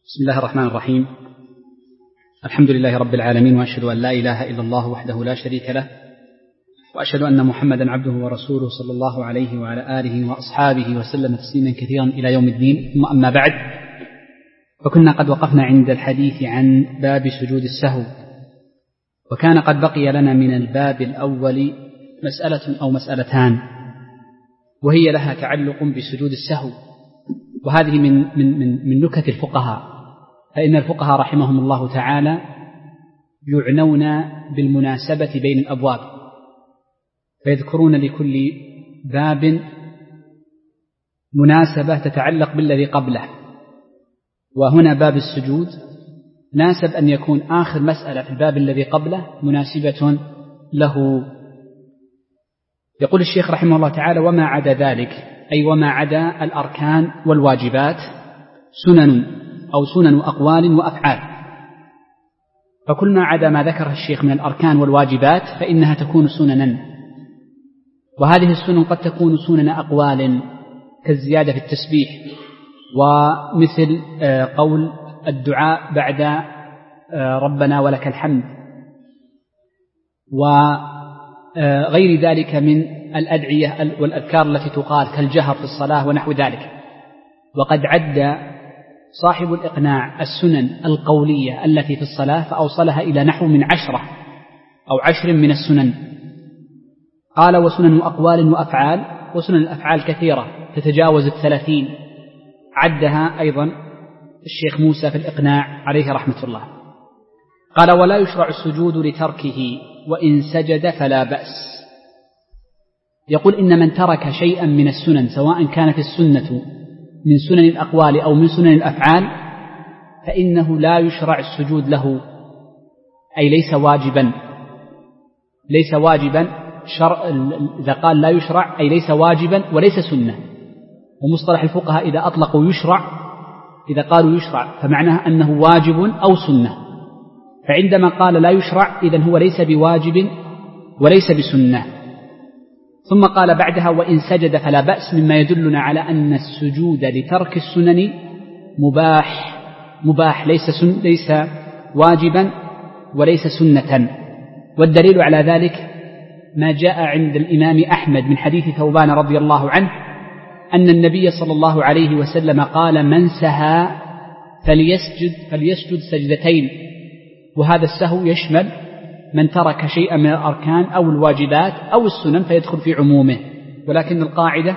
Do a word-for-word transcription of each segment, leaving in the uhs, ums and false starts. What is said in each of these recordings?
بسم الله الرحمن الرحيم. الحمد لله رب العالمين، وأشهد أن لا إله إلا الله وحده لا شريك له، وأشهد أن محمدا عبده ورسوله صلى الله عليه وعلى آله وأصحابه وسلم تسليما كثيرا إلى يوم الدين. ثم أما بعد، فكنا قد وقفنا عند الحديث عن باب سجود السهو، وكان قد بقي لنا من الباب الأول مسألة أو مسألتان، وهي لها تعلق بسجود السهو، وهذه من من من, من نكت الفقهاء، فإن الفقهاء رحمهم الله تعالى يعنون بالمناسبة بين الأبواب، فيذكرون لكل باب مناسبة تتعلق بالذي قبله. وهنا باب السجود ناسب أن يكون آخر مسألة في الباب الذي قبله مناسبة له. يقول الشيخ رحمه الله تعالى: وما عدا ذلك، أي وما عدا الأركان والواجبات، سنن أو سنن أقوال وأفعال. فكل ما عدا ما ذكره الشيخ من الأركان والواجبات فإنها تكون سننا، وهذه السنن قد تكون سنن أقوال كالزيادة في التسبيح، ومثل قول الدعاء بعد ربنا ولك الحمد، وغير ذلك من الأدعية والأذكار التي تقال كالجهر في الصلاة ونحو ذلك. وقد عد صاحب الإقناع السنن القولية التي في الصلاة فأوصلها إلى نحو من عشرة أو عشر من السنن. قال: وسنن أقوال وأفعال، وسنن الأفعال كثيرة تتجاوز الثلاثين، عدها أيضا الشيخ موسى في الإقناع عليه رحمة الله. قال: ولا يشرع السجود لتركه، وإن سجد فلا بأس. يقول: إن من ترك شيئا من السنن، سواء كانت السنة من سنن الأقوال أو من سنن الأفعال، فإنه لا يشرع السجود له، أي ليس واجبا. ليس واجبا شرع، إذا قال لا يشرع أي ليس واجبا وليس سنة. ومصطلح الفقهاء إذا أطلقوا يشرع، إذا قالوا يشرع فمعناه أنه واجب أو سنة، فعندما قال لا يشرع إذن هو ليس بواجب وليس بسنة. ثم قال بعدها: وإن سجد فلا بأس، مما يدلنا على أن السجود لترك السنن مباح مباح ليس سن ليس واجبا وليس سنة. والدليل على ذلك ما جاء عند الإمام أحمد من حديث ثوبان رضي الله عنه أن النبي صلى الله عليه وسلم قال: من سهى فليسجد فليسجد سجدتين. وهذا السهو يشمل من ترك شيئا من الأركان أو الواجبات أو السنن فيدخل في عمومه، ولكن القاعدة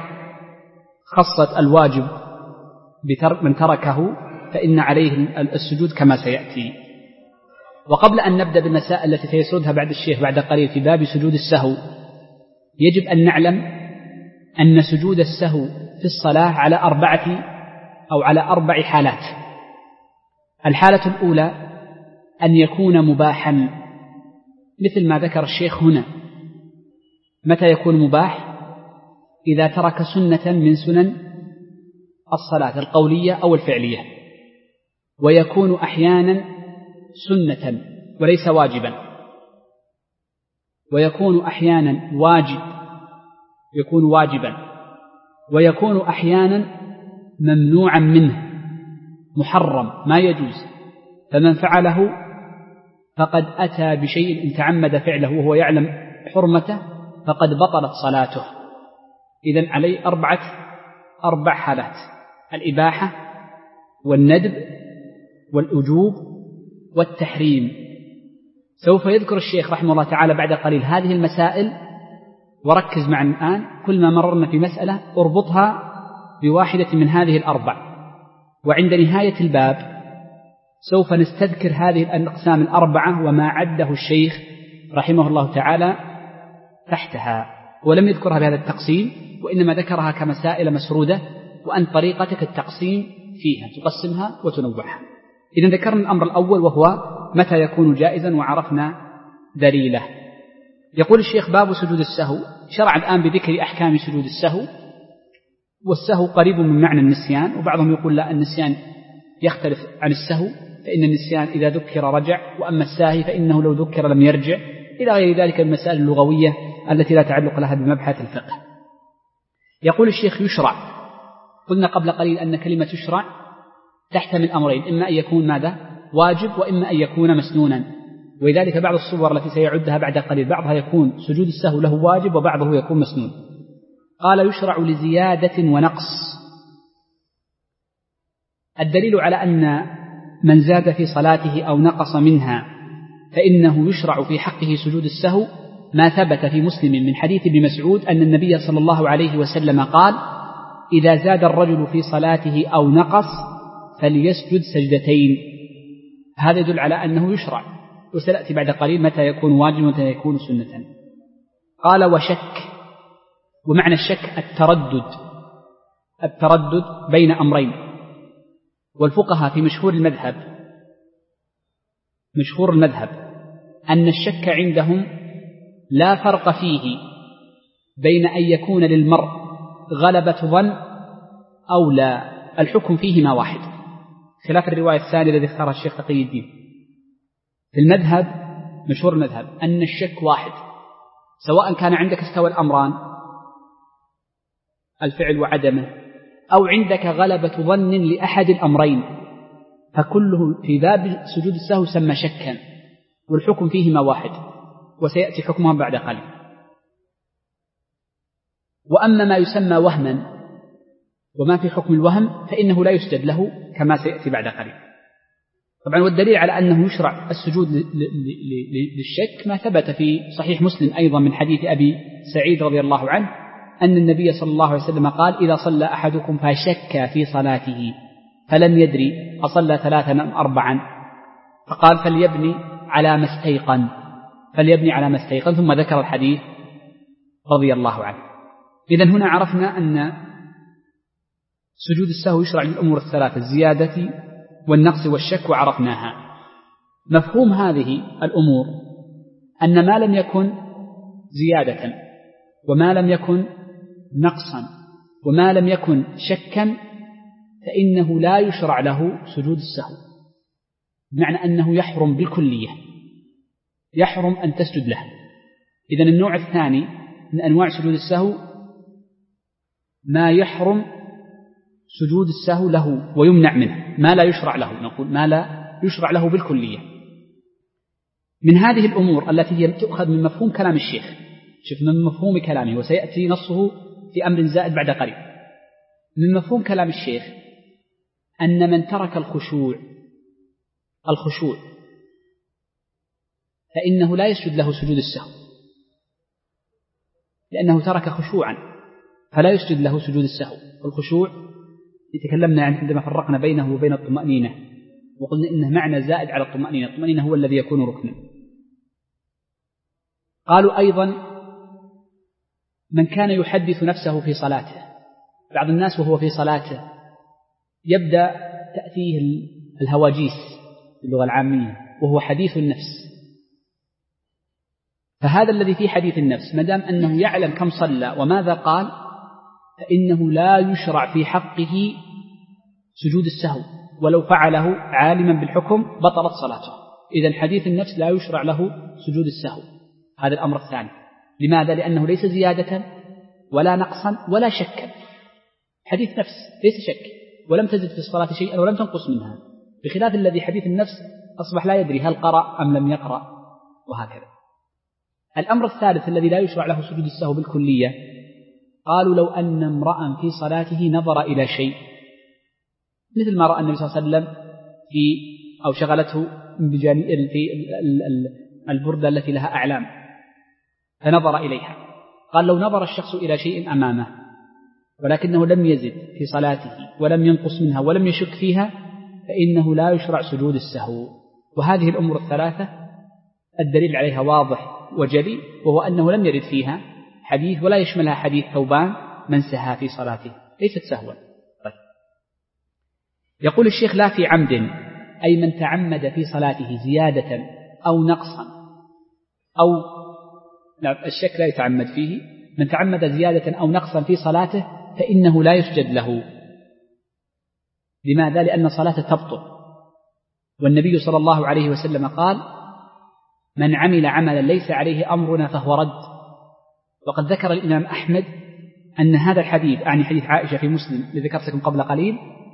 خصت الواجب بترك من تركه فإن عليه السجود كما سيأتي. وقبل أن نبدأ بالمسائل التي سيسردها بعد الشيخ بعد قليل في باب سجود السهو، يجب أن نعلم أن سجود السهو في الصلاة على أربعة أو على أربع حالات. الحالة الأولى أن يكون مباحا، مثل ما ذكر الشيخ هنا. متى يكون مباح؟ إذا ترك سنة من سنن الصلاة القولية أو الفعلية، ويكون أحيانا سنة وليس واجبا، ويكون أحيانا واجب يكون واجبا، ويكون أحيانا ممنوعا منه، محرم ما يجوز. فمن فعله فقد أتى بشيء إن تعمد فعله وهو يعلم حرمته فقد بطلت صلاته. إذن عليه أربعة أربع حالات: الإباحة والندب والأجوب والتحريم. سوف يذكر الشيخ رحمه الله تعالى بعد قليل هذه المسائل، وركز معنا الآن. كل ما مررنا في مسألة اربطها بواحدة من هذه الأربع، وعند نهاية الباب سوف نستذكر هذه الأقسام الأربعة وما عده الشيخ رحمه الله تعالى تحتها. ولم يذكرها بهذا التقسيم، وإنما ذكرها كمسائل مسرودة، وأن طريقتك التقسيم فيها تقسمها وتنوعها. إذن ذكرنا الأمر الأول وهو متى يكون جائزا، وعرفنا دليله. يقول الشيخ: باب سجود السهو. شرع الآن بذكر أحكام سجود السهو. والسهو قريب من معنى النسيان، وبعضهم يقول لا، النسيان يختلف عن السهو، فإن النسيان إذا ذكر رجع، وأما الساهي فإنه لو ذكر لم يرجع، إلى غير ذلك من المسائل اللغوية التي لا تعلق لها بمبحث الفقه. يقول الشيخ: يشرع. قلنا قبل قليل أن كلمة يشرع تحتمل أمرين، إما أن يكون ماذا؟ واجب، وإما أن يكون مسنونا. ولذلك بعض الصور التي سيعدها بعد قليل بعضها يكون سجود السهو له واجب وبعضه يكون مسنون. قال يشرع لزيادة ونقص. الدليل على أن من زاد في صلاته أو نقص منها فإنه يشرع في حقه سجود السهو ما ثبت في مسلم من حديث ابن مسعود أن النبي صلى الله عليه وسلم قال: إذا زاد الرجل في صلاته أو نقص فليسجد سجدتين. هذا يدل على أنه يشرع، وسيأتي بعد قليل متى يكون واجب ومتى يكون سنة. قال: وشك. ومعنى الشك التردد التردد بين أمرين. والفقهاء في مشهور المذهب مشهور المذهب أن الشك عندهم لا فرق فيه بين أن يكون للمرء غلبة ظن أو لا، الحكم فيهما واحد، خلاف الرواية الثانية الذي اختارها الشيخ تقي الدين. في المذهب مشهور المذهب أن الشك واحد، سواء كان عندك استوى الأمران الفعل وعدمه، أو عندك غلبة ظن لأحد الأمرين، فكله في باب سجود السهو سمى شكا، والحكم فيهما واحد، وسيأتي حكمها بعد قليل. وأما ما يسمى وهما وما في حكم الوهم فإنه لا يسجد له كما سيأتي بعد قليل. طبعا والدليل على أنه يشرع السجود للشك ما ثبت في صحيح مسلم أيضا من حديث أبي سعيد رضي الله عنه أن النبي صلى الله عليه وسلم قال: إذا صلى أحدكم فشك في صلاته فلم يدري أصلى ثلاثا أم أربعا، فقال: فليبني على ما استيقن فليبني على ما استيقن ثم ذكر الحديث رضي الله عنه. إذن هنا عرفنا أن سجود السهو يشرع للأمور الثلاثة: الزيادة والنقص والشك، وعرفناها. مفهوم هذه الأمور أن ما لم يكن زيادة وما لم يكن نقصا وما لم يكن شكا فإنه لا يشرع له سجود السهو، بمعنى أنه يحرم بالكلية، يحرم أن تسجد له. إذن النوع الثاني من أنواع سجود السهو ما يحرم سجود السهو له ويمنع منه، ما لا يشرع له، نقول ما لا يشرع له بالكلية. من هذه الأمور التي هي تؤخذ من مفهوم كلام الشيخ، شوف من مفهوم كلامه وسيأتي نصه في أمر زائد بعد قليل. من مفهوم كلام الشيخ أن من ترك الخشوع الخشوع فإنه لا يسجد له سجود السهو، لأنه ترك خشوعا فلا يسجد له سجود السهو. والخشوع تكلمنا عنه عندما فرقنا بينه وبين الطمأنينة، وقلنا إنه معنى زائد على الطمأنينة، الطمأنينة هو الذي يكون ركنا. قالوا أيضا من كان يحدث نفسه في صلاته، بعض الناس وهو في صلاته يبدأ تأتيه الهواجيس باللغة العامية وهو حديث النفس، فهذا الذي في حديث النفس مدام أنه يعلم كم صلى وماذا قال فإنه لا يشرع في حقه سجود السهو، ولو فعله عالما بالحكم بطلت صلاته. إذن حديث النفس لا يشرع له سجود السهو. هذا الأمر الثاني. لماذا؟ لأنه ليس زيادة ولا نقصا ولا شكا، حديث نفس ليس شك، ولم تزد في الصلاة شيئا ولم تنقص منها، بخلاف الذي حديث النفس أصبح لا يدري هل قرأ أم لم يقرأ، وهكذا. الأمر الثالث الذي لا يشرع له سجود السهو بالكلية، قالوا لو أن امرأ في صلاته نظر إلى شيء، مثل ما رأى النبي صلى الله عليه وسلم في أو شغلته في البردة التي لها أعلام فنظر إليها، قال لو نظر الشخص إلى شيء أمامه ولكنه لم يزد في صلاته ولم ينقص منها ولم يشك فيها فإنه لا يشرع سجود السهو. وهذه الأمور الثلاثة الدليل عليها واضح وجلي، وهو أنه لم يرد فيها حديث ولا يشملها حديث ثوبان من سهى في صلاته، ليست سهوا. طيب. يقول الشيخ لا في عمد، أي من تعمد في صلاته زيادة أو نقصا أو لا الشك لا يتعمد فيه، من تعمد زيادة أو نقصا في صلاته فإنه لا يسجد له. لماذا؟ لأن صلاته تبطل، والنبي صلى الله عليه وسلم قال من عمل عملا ليس عليه أمرنا فهو رد. وقد ذكر الإمام أحمد أن هذا الحديث، يعني حديث عائشة في مسلم الذي ذكرت لكم قبل قليل،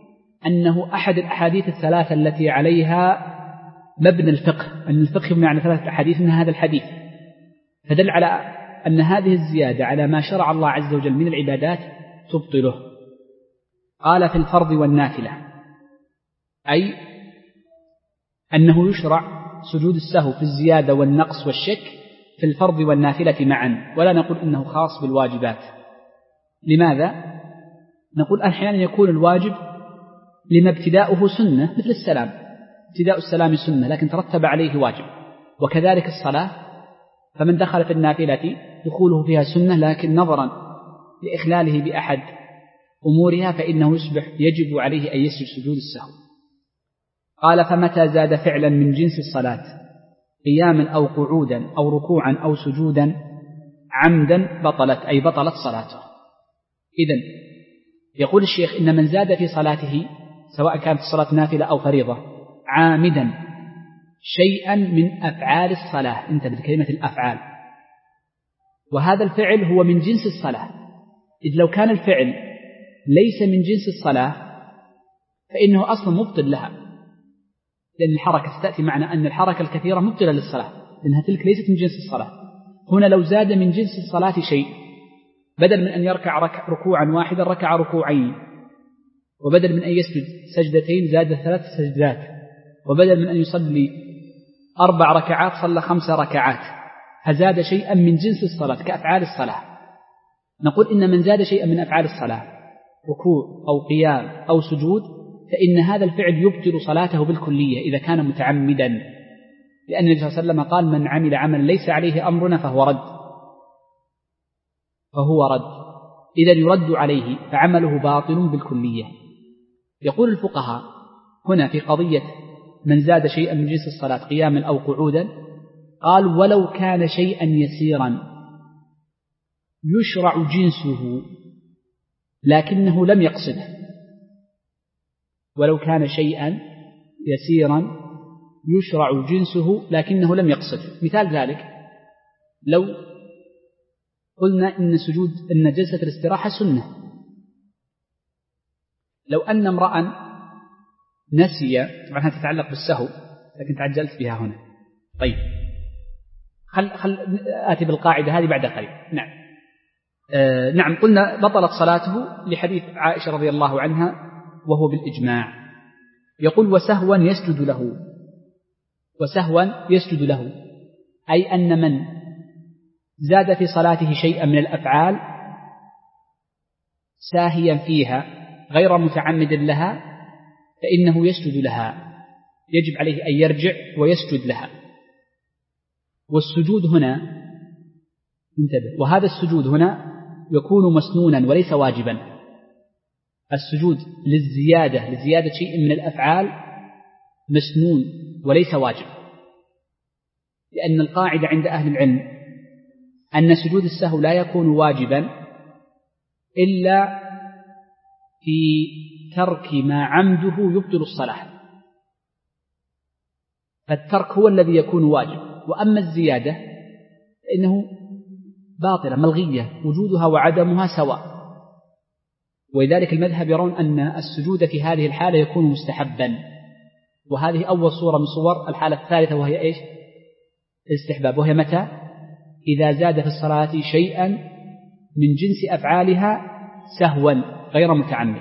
أنه أحد الأحاديث الثلاثة التي عليها مبنى الفقه، أن الفقه يبنى على ثلاثة أحاديث من هذا الحديث، فدل على أن هذه الزيادة على ما شرع الله عز وجل من العبادات تبطله. قال في الفرض والنافلة، أي أنه يشرع سجود السهو في الزيادة والنقص والشك في الفرض والنافلة معا، ولا نقول إنه خاص بالواجبات. لماذا؟ نقول أحيانا يكون الواجب لما ابتداؤه سنة مثل السلام، ابتداء السلام سنة لكن ترتب عليه واجب، وكذلك الصلاة، فمن دخل في النافلة دخوله فيها سنة لكن نظرا لإخلاله بأحد أمورها فإنه يصبح يجب عليه أن يسجد سجود السهو. قال فمتى زاد فعلا من جنس الصلاة قياما أو قعودا أو ركوعا أو سجودا عمدا بطلت، أي بطلت صلاته. إذن يقول الشيخ إن من زاد في صلاته سواء كانت الصلاة نافلة أو فريضة عامدا شيئا من أفعال الصلاة، انتبه بكلمة الأفعال، وهذا الفعل هو من جنس الصلاة، إذ لو كان الفعل ليس من جنس الصلاة فإنه أصلا مبطل لها، لأن الحركة ستأتي معنا أن الحركة الكثيرة مبطلة للصلاة لأنها تلك ليست من جنس الصلاة. هنا لو زاد من جنس الصلاة شيء، بدل من أن يركع ركع ركوعا واحدا ركع ركوعين، وبدل من أن يسجد سجدتين زاد ثلاث سجدات، وبدل من أن يصلي أربع ركعات صلى خمس ركعات، فزاد شيئا من جنس الصلاة كأفعال الصلاة. نقول إن من زاد شيئا من أفعال الصلاة ركوع أو قيام أو سجود فإن هذا الفعل يبطل صلاته بالكلية إذا كان متعمدا، لأن النبي صلى الله عليه وسلم قال من عمل عملا ليس عليه أمرنا فهو رد فهو رد إذا يرد عليه فعمله باطل بالكلية. يقول الفقهاء هنا في قضية من زاد شيئا من جنس الصلاة قياما أو قعودا، قال ولو كان شيئا يسيرا يشرع جنسه لكنه لم يقصده، ولو كان شيئا يسيرا يشرع جنسه لكنه لم يقصده. مثال ذلك لو قلنا إن سجود إن جلسة الاستراحة سنة، لو أن امرأ نسي، طبعا هذه تتعلق بالسهو لكن تعجلت بها هنا، طيب خل, خل آتي بالقاعدة هذه بعد قليل. نعم آه نعم قلنا بطلت صلاته لحديث عائشة رضي الله عنها وهو بالإجماع. يقول وسهوا يسجد له، وسهوا يسجد له أي أن من زاد في صلاته شيئا من الأفعال ساهيا فيها غير متعمد لها فإنه يسجد لها، يجب عليه أن يرجع ويسجد لها. والسجود هنا انتبه، وهذا السجود هنا يكون مسنونا وليس واجبا. السجود للزيادة لزيادة شيء من الأفعال مسنون وليس واجب، لأن القاعدة عند أهل العلم أن سجود السهو لا يكون واجبا إلا في ترك ما عمده يبطل الصلاة، فالترك هو الذي يكون واجب، وأما الزيادة فإنه باطلة ملغية وجودها وعدمها سواء. ولذلك المذهب يرون أن السجود في هذه الحالة يكون مستحبا، وهذه أول صورة من صور الحالة الثالثة وهي إيش؟ الاستحباب، وهي متى؟ إذا زاد في الصلاة شيئا من جنس أفعالها سهوا غير متعمد.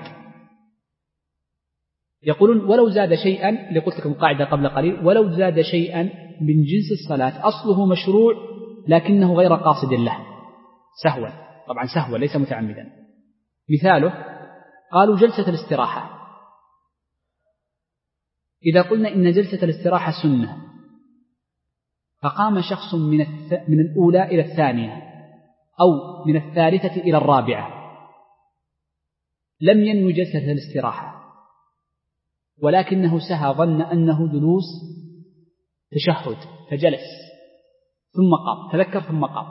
يقولون ولو زاد شيئا، اللي قلت لكم قاعدة قبل قليل، ولو زاد شيئا من جنس الصلاة أصله مشروع لكنه غير قاصد له سهوا، طبعا سهوا ليس متعمدا. مثاله قالوا جلسة الاستراحة، إذا قلنا إن جلسة الاستراحة سنة فقام شخص من, الث... من الأولى إلى الثانية أو من الثالثة إلى الرابعة لم ينوي جلسة الاستراحة ولكنه سهى ظن أنه جلوس تشهد فجلس ثم قام، تذكر ثم قام،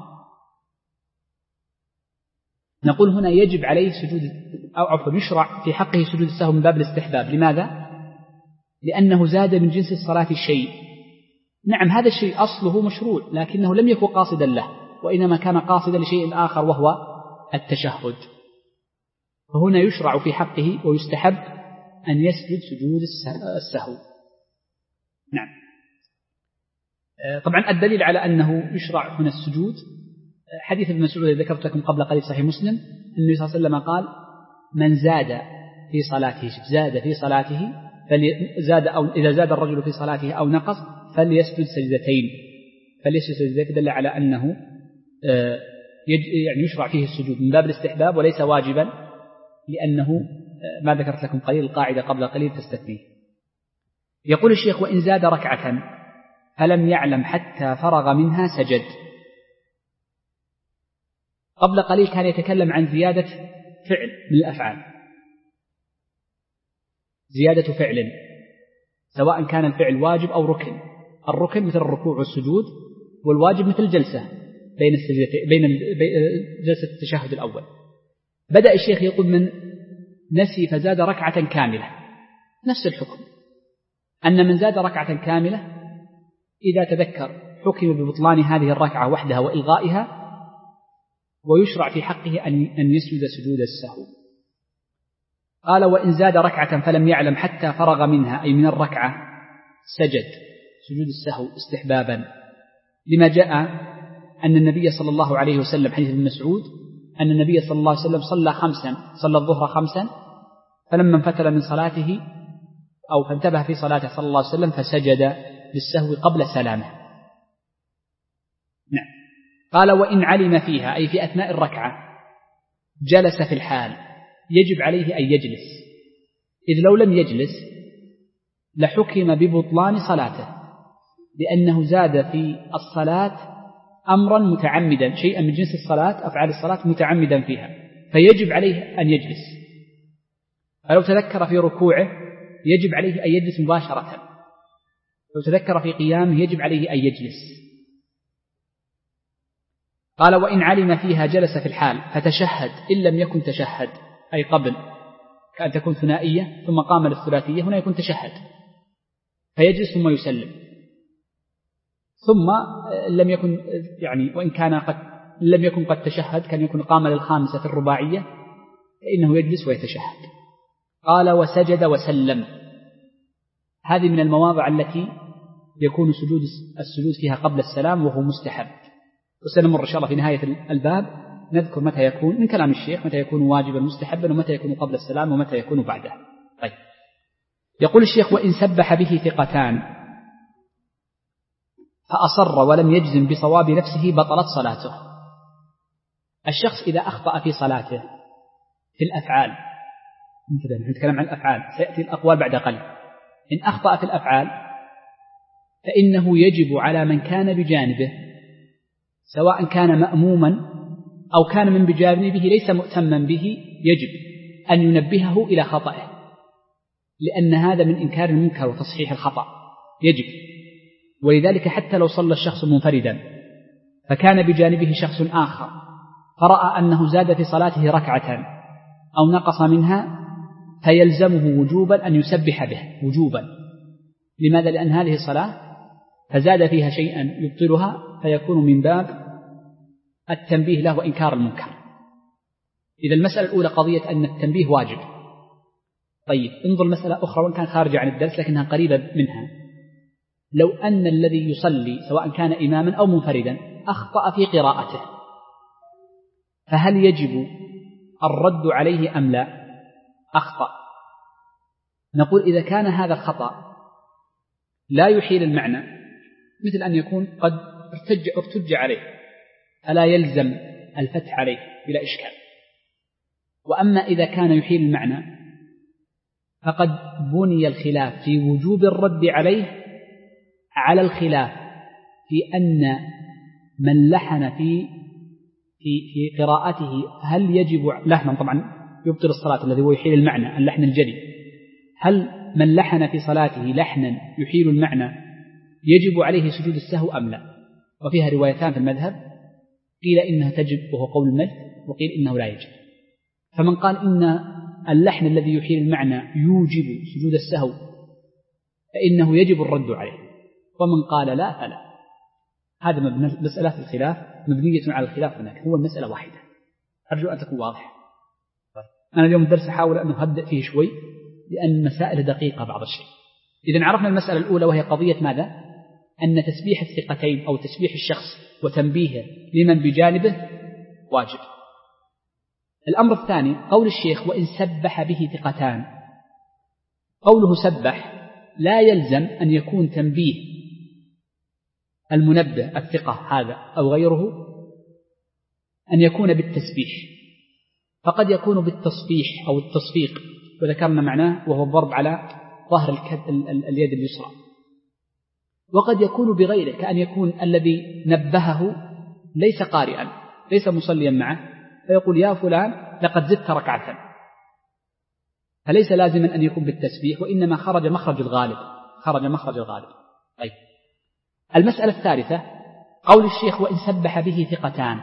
نقول هنا يجب عليه سجود أو عفوا يشرع في حقه سجود السهو من باب الاستحباب. لماذا؟ لأنه زاد من جنس الصلاة الشيء. نعم هذا الشيء أصله مشروع لكنه لم يكن قاصدا له، وإنما كان قاصدا لشيء آخر وهو التشهد، فهنا يشرع في حقه ويستحب أن يسجد سجود السهو. نعم. طبعا الدليل على أنه يشرع هنا السجود حديث ابن مسعود الذي ذكرت لكم قبل قليل صحيح مسلم، النبي صلى الله عليه وسلم قال: من زاد في صلاته زاد في صلاته زاد أو إذا زاد الرجل في صلاته أو نقص فليسجد سجدتين، فليسجد سجدتين، دل على أنه يعني يشرع فيه السجود من باب الاستحباب وليس واجبا، لأنه ما ذكرت لكم قليل القاعدة قبل قليل تستثنيه. يقول الشيخ: وإن زاد ركعة فلم يعلم حتى فرغ منها سجد. قبل قليل كان يتكلم عن زيادة فعل من الأفعال، زيادة فعل سواء كان الفعل واجب أو ركن. الركن مثل الركوع والسجود، والواجب مثل الجلسة بين السجدتين، بين جلسة التشهد الأول. بدأ الشيخ يقول: من نسي فزاد ركعة كاملة، نفس الحكم، أن من زاد ركعة كاملة إذا تذكر حكم ببطلان هذه الركعة وحدها وإلغائها، ويشرع في حقه أن يسجد سجود السهو. قال: وإن زاد ركعة فلم يعلم حتى فرغ منها، أي من الركعة، سجد سجود السهو استحبابا، لما جاء أن النبي صلى الله عليه وسلم، حديث ابن مسعود، أن النبي صلى الله عليه وسلم صلى خمسا صلى الظهر خمسا، فلما انفتل من صلاته أو فانتبه في صلاته صلى الله عليه وسلم فسجد للسهو قبل سلامه. نعم. قال: وإن علم فيها، أي في أثناء الركعة، جلس في الحال، يجب عليه أن يجلس، إذ لو لم يجلس لحكم ببطلان صلاته، لأنه زاد في الصلاة أمرا متعمدا، شيئا من جنس الصلاة، أفعال الصلاة متعمدا فيها، فيجب عليه أن يجلس. فلو تذكر في ركوعه يجب عليه أن يجلس مباشرة، لو تذكر في قيامه يجب عليه أن يجلس. قال: وإن علم فيها جلس في الحال فتشهد إن لم يكن تشهد، أي قبل، كأن تكون ثنائية ثم قام للثلاثية، هنا يكون تشهد فيجلس ثم يسلم، ثم لم يكن يعني وإن كان قد لم يكن قد تشهد، كان يكون قام للخامسة في الرباعية، فإنه يجلس ويتشهد. قال: وسجد وسلم. هذه من المواضع التي يكون سجود السجود فيها قبل السلام وهو مستحب، وسنمر إن شاء الله في نهاية الباب نذكر متى يكون من كلام الشيخ متى يكون واجبا مستحبا، ومتى يكون قبل السلام، ومتى يكون بعده. طيب. يقول الشيخ: وإن سبح به ثقتان فأصر ولم يجزم بصواب نفسه بطلت صلاته. الشخص إذا أخطأ في صلاته في الأفعال، نحن نتكلم عن الأفعال، سيأتي الأقوال بعد قليل. إن أخطأ في الأفعال فإنه يجب على من كان بجانبه، سواء كان مأموما أو كان من بجانبه ليس مؤتما به، يجب أن ينبهه إلى خطأه، لأن هذا من إنكار المنكر وتصحيح الخطأ، يجب. ولذلك حتى لو صلى الشخص منفردا فكان بجانبه شخص آخر فرأى أنه زاد في صلاته ركعة أو نقص منها، فيلزمه وجوبا أن يسبح به وجوبا. لماذا؟ لأن هذه الصلاة فزاد فيها شيئا يبطلها، فيكون من باب التنبيه له وإنكار المنكر. إذا المسألة الأولى قضية أن التنبيه واجب. طيب، انظر مسألة أخرى وإن كان خارجة عن الدرس لكنها قريبة منها. لو أن الذي يصلي سواء كان إماما أو منفردا أخطأ في قراءته، فهل يجب الرد عليه أم لا؟ أخطأ. نقول إذا كان هذا الخطأ لا يحيل المعنى، مثل أن يكون قد ارتج, ارتج عليه، فلا يلزم الفتح عليه بلا إشكال. وأما إذا كان يحيل المعنى فقد بني الخلاف في وجوب الرد عليه على الخلاف في أن من لحن في في في قراءته هل يجب لحنا، طبعا يبطل الصلاة الذي هو يحيل المعنى اللحن الجلي، هل من لحن في صلاته لحنا يحيل المعنى يجب عليه سجود السهو أم لا؟ وفيها روايتان في المذهب، قيل إنها تجب وهو قول المجد، وقيل إنه لا يجب. فمن قال إن اللحن الذي يحيل المعنى يوجب سجود السهو فإنه يجب الرد عليه، ومن قال لا فلا. هذا مسألة الخلاف مبنية على الخلاف هناك، هو المسألة واحدة. أرجو أن تكون واضحة. أنا اليوم الدرس أحاول أن أهدئ فيه شوي لأن مسائل دقيقة بعض الشيء. إذن عرفنا المسألة الأولى وهي قضية ماذا؟ أن تسبيح الثقتين أو تسبيح الشخص وتنبيهه لمن بجانبه واجب. الأمر الثاني قول الشيخ وإن سبح به ثقتان. قوله سبح لا يلزم أن يكون تنبيه المنبه الثقة هذا أو غيره أن يكون بالتسبيح، فقد يكون بالتصبيح أو التصفيق، وذكرنا معناه وهو الضرب على ظهر اليد اليسرى. وقد يكون بغيره، كأن يكون الذي نبهه ليس قارئا ليس مصليا معه فيقول يا فلان لقد زدت ركعة، فليس لازما أن يكون بالتسبيح، وإنما خرج مخرج الغالب خرج مخرج الغالب. طيب، المسألة الثالثة قول الشيخ وإن سبح به ثقتان.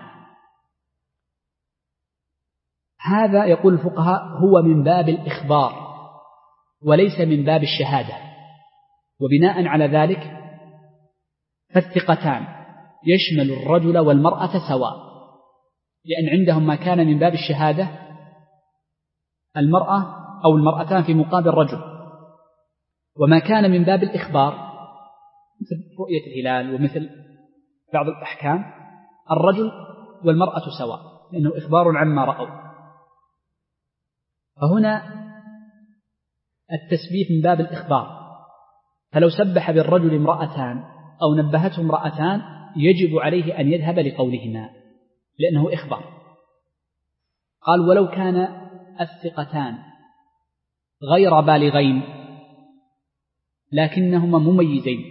هذا يقول الفقهاء هو من باب الإخبار وليس من باب الشهادة، وبناء على ذلك فالثقتان يشمل الرجل والمرأة سواء، لأن عندهم ما كان من باب الشهادة المرأة أو المرأتان في مقابل رجل، وما كان من باب الإخبار مثل رؤية الهلال ومثل بعض الأحكام الرجل والمرأة سواء، لأنه إخبار عما رأوا. فهنا التسبيح من باب الإخبار، فلو سبح بالرجل امرأتان أو نبهته امرأتان يجب عليه أن يذهب لقولهما لأنه إخبار. قال ولو كان الثقتان غير بالغين لكنهما مميزين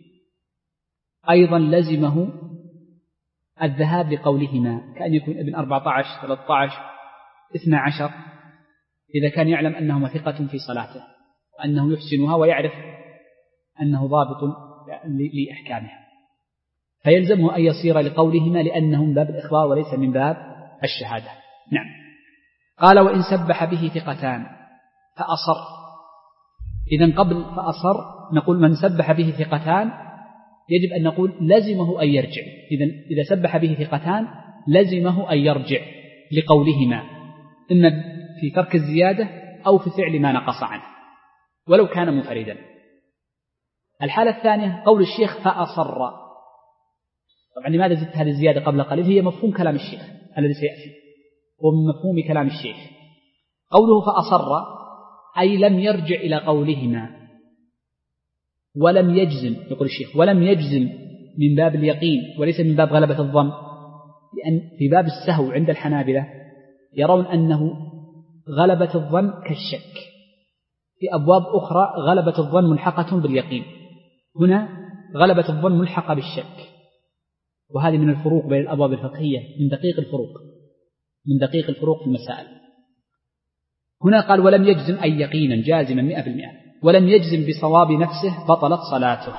أيضا لزمه الذهاب لقولهما، كأن يكون ابن أربعة عشر ثلاثة عشر اثنى عشر، إذا كان يعلم أنهما ثقة في صلاته وأنه يحسنها ويعرف أنه ضابط لأحكامها، فيلزمه أن يصير لقولهما لأنه من باب الإخبار وليس من باب الشهادة. نعم. قال وإن سبح به ثقتان فأصر. إذن قبل فأصر نقول من سبح به ثقتان يجب أن نقول لزمه أن يرجع. إذن إذا سبح به ثقتان لزمه أن يرجع لقولهما، إما في ترك الزيادة أو في فعل ما نقص عنه ولو كان منفردا. الحالة الثانية قول الشيخ فأصر. طبعا لماذا زدت هذه الزيادة قبل قليل؟ هي مفهوم كلام الشيخ الذي سيأتي، ومن مفهوم كلام الشيخ قوله فأصر أي لم يرجع إلى قولهما ولم يجزم. يقول الشيخ ولم يجزم من باب اليقين وليس من باب غلبة الظن، لأن في باب السهو عند الحنابلة يرون أنه غلبة الظن كالشك، في أبواب أخرى غلبة الظن ملحقة باليقين، هنا غلبة الظن ملحقة بالشك، وهذه من الفروق بين الأبواب الفقهية، من دقيق الفروق من دقيق الفروق في المسائل. هنا قال ولم يجزم أي يقينا جازما مئة بالمئة، ولم يجزم بصواب نفسه بطلت صلاته.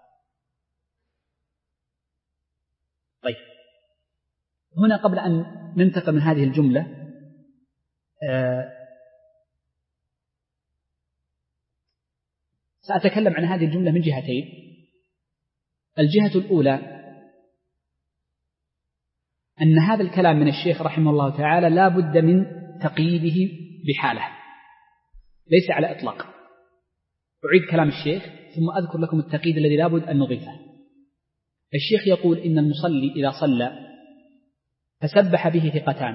طيب، هنا قبل أن ننتقل من هذه الجملة آه سأتكلم عن هذه الجملة من جهتين. الجهة الأولى أن هذا الكلام من الشيخ رحمه الله تعالى لا بد من تقييده بحاله، ليس على إطلاق. أعيد كلام الشيخ ثم أذكر لكم التقييد الذي لا بد أن نضيفه. الشيخ يقول إن المصلي إذا صلى فسبح به ثقتان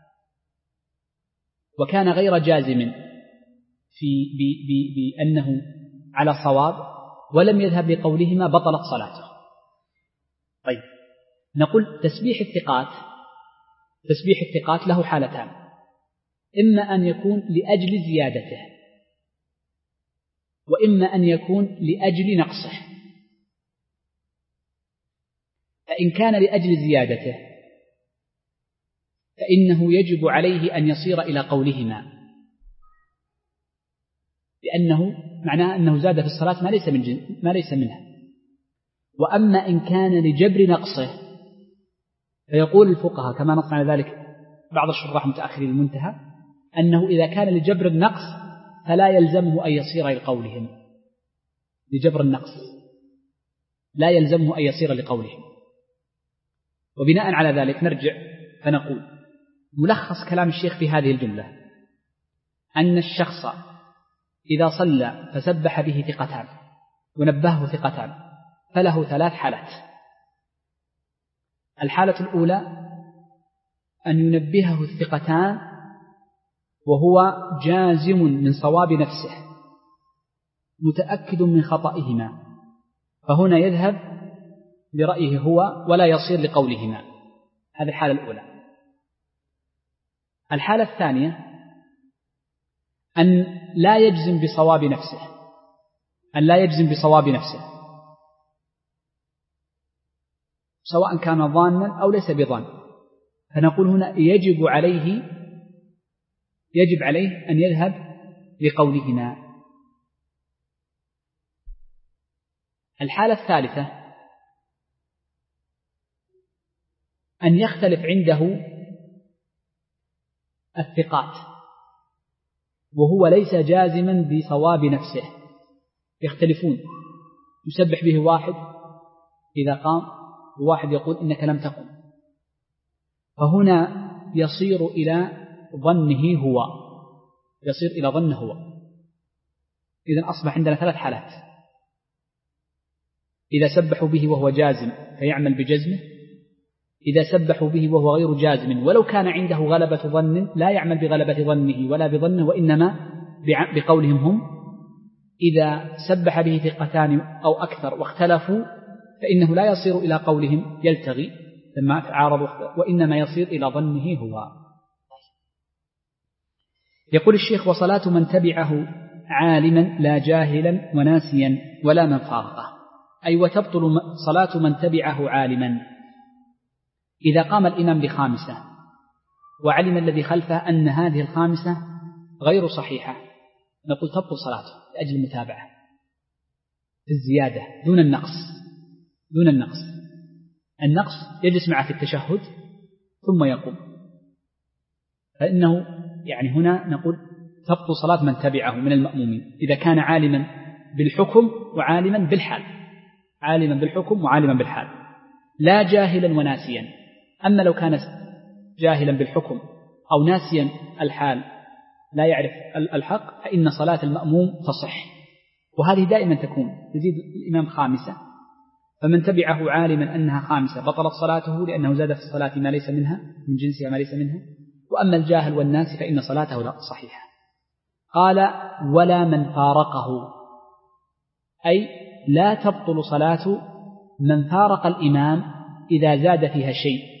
وكان غير جازم في بأنه على صواب ولم يذهب لقولهما بطلت صلاته. طيب، نقول تسبيح الثقات تسبيح الثقات له حالتان، إما أن يكون لأجل زيادته وإما أن يكون لأجل نقصه. فإن كان لأجل زيادته فإنه يجب عليه أن يصير إلى قولهما، لأنه معناه أنه زاد في الصلاة ما ليس من ما ليس منها. وأما إن كان لجبر نقصه فيقول الفقهاء كما نص على ذلك بعض الشراح متأخرين المنتهى أنه إذا كان لجبر النقص فلا يلزمه أن يصير لقولهم. لجبر النقص لا يلزمه أن يصير لقولهم. وبناء على ذلك نرجع فنقول ملخص كلام الشيخ في هذه الجملة أن الشخص إذا صلى فسبح به ثقتان ونبهه ثقتان فله ثلاث حالات. الحالة الأولى أن ينبهه الثقتان وهو جازم من صواب نفسه متأكد من خطئهما، فهنا يذهب برأيه هو ولا يصير لقولهما. هذه الحالة الأولى. الحالة الثانية أن لا يجزم بصواب نفسه أن لا يجزم بصواب نفسه سواء كان ظانا أو ليس بظان، فنقول هنا يجب عليه يجب عليه أن يذهب لقولهما. الحالة الثالثة أن يختلف عنده الثقات وهو ليس جازما بصواب نفسه، يختلفون، يسبح به واحد إذا قام وواحد يقول إنك لم تقم، فهنا يصير إلى ظنه هو يصير إلى ظنه هو. إذن أصبح عندنا ثلاث حالات: إذا سبحوا به وهو جازم فيعمل بجزمه، إذا سبحوا به وهو غير جازم ولو كان عنده غلبة ظن لا يعمل بغلبة ظنه ولا بظنه وإنما بقولهم هم، إذا سبح به ثقتان أو أكثر واختلفوا فإنه لا يصير إلى قولهم يلتغي لما تعارضوا وإنما يصير إلى ظنه هو. يقول الشيخ: وصلاة من تبعه عالما لا جاهلا وناسيا ولا من فارقه، أي وتبطل صلاة من تبعه عالما إذا قام الإمام بخامسة وعلم الذي خلفه أن هذه الخامسة غير صحيحة، نقول تبطل صلاته لأجل المتابعة في الزيادة دون النقص دون النقص النقص يجلس معه في التشهد ثم يقوم، فإنه يعني هنا نقول تبطل صلاة من تبعه من المأمومين إذا كان عالما بالحكم وعالما بالحال عالما بالحكم وعالما بالحال لا جاهلا وناسيا. أما لو كان جاهلا بالحكم أو ناسيا الحال لا يعرف الحق فإن صلاة المأموم تصح، وهذه دائما تكون تزيد الإمام خامسة، فمن تبعه عالما أنها خامسة بطلت صلاته لأنه زاد في الصلاة ما ليس منها من جنسها ما ليس منها، وأما الجاهل والناس فإن صلاته لا صحيحة. قال: ولا من فارقه، أي لا تبطل صلاة من فارق الإمام إذا زاد فيها شيء.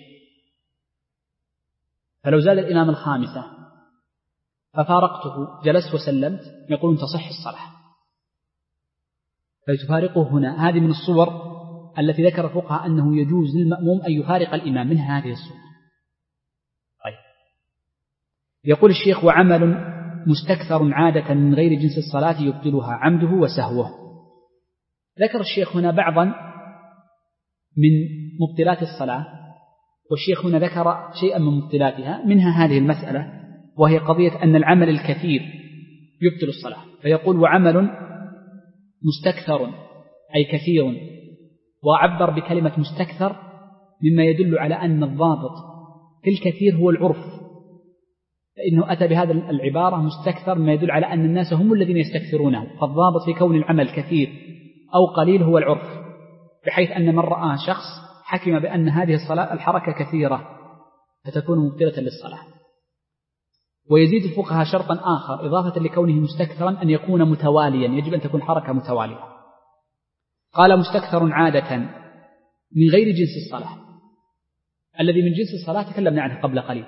فلو زاد الإمام الخامسة ففارقته جلست وسلمت يقولون تصح الصلاة، فتفارقه هنا. هذه من الصور التي ذكر الفقهاء أنه يجوز للمأموم أن يفارق الإمام، منها هذه الصور. طيب. يقول الشيخ: وعمل مستكثر عادة من غير جنس الصلاة يبطلها عمده وسهوه. ذكر الشيخ هنا بعضا من مبطلات الصلاة، والشيخ هنا ذكر شيئا من مبطلاتها، منها هذه المسألة وهي قضية أن العمل الكثير يبطل الصلاة، فيقول: وعمل مستكثر أي كثير، وعبر بكلمة مستكثر مما يدل على أن الضابط في الكثير هو العرف، فإنه أتى بهذا العبارة مستكثر ما يدل على أن الناس هم الذين يستكثرونه، فالضابط في كون العمل كثير أو قليل هو العرف، بحيث أن من رأى شخص حكم بأن هذه الصلاة الحركة كثيرة فتكون مبطلة للصلاة. ويزيد الفقهاء شرطا آخر إضافة لكونه مستكثرا أن يكون متواليا، يجب أن تكون حركة متوالية. قال: مستكثر عادة من غير جنس الصلاة. الذي من جنس الصلاة تكلمنا عنه قبل قليل،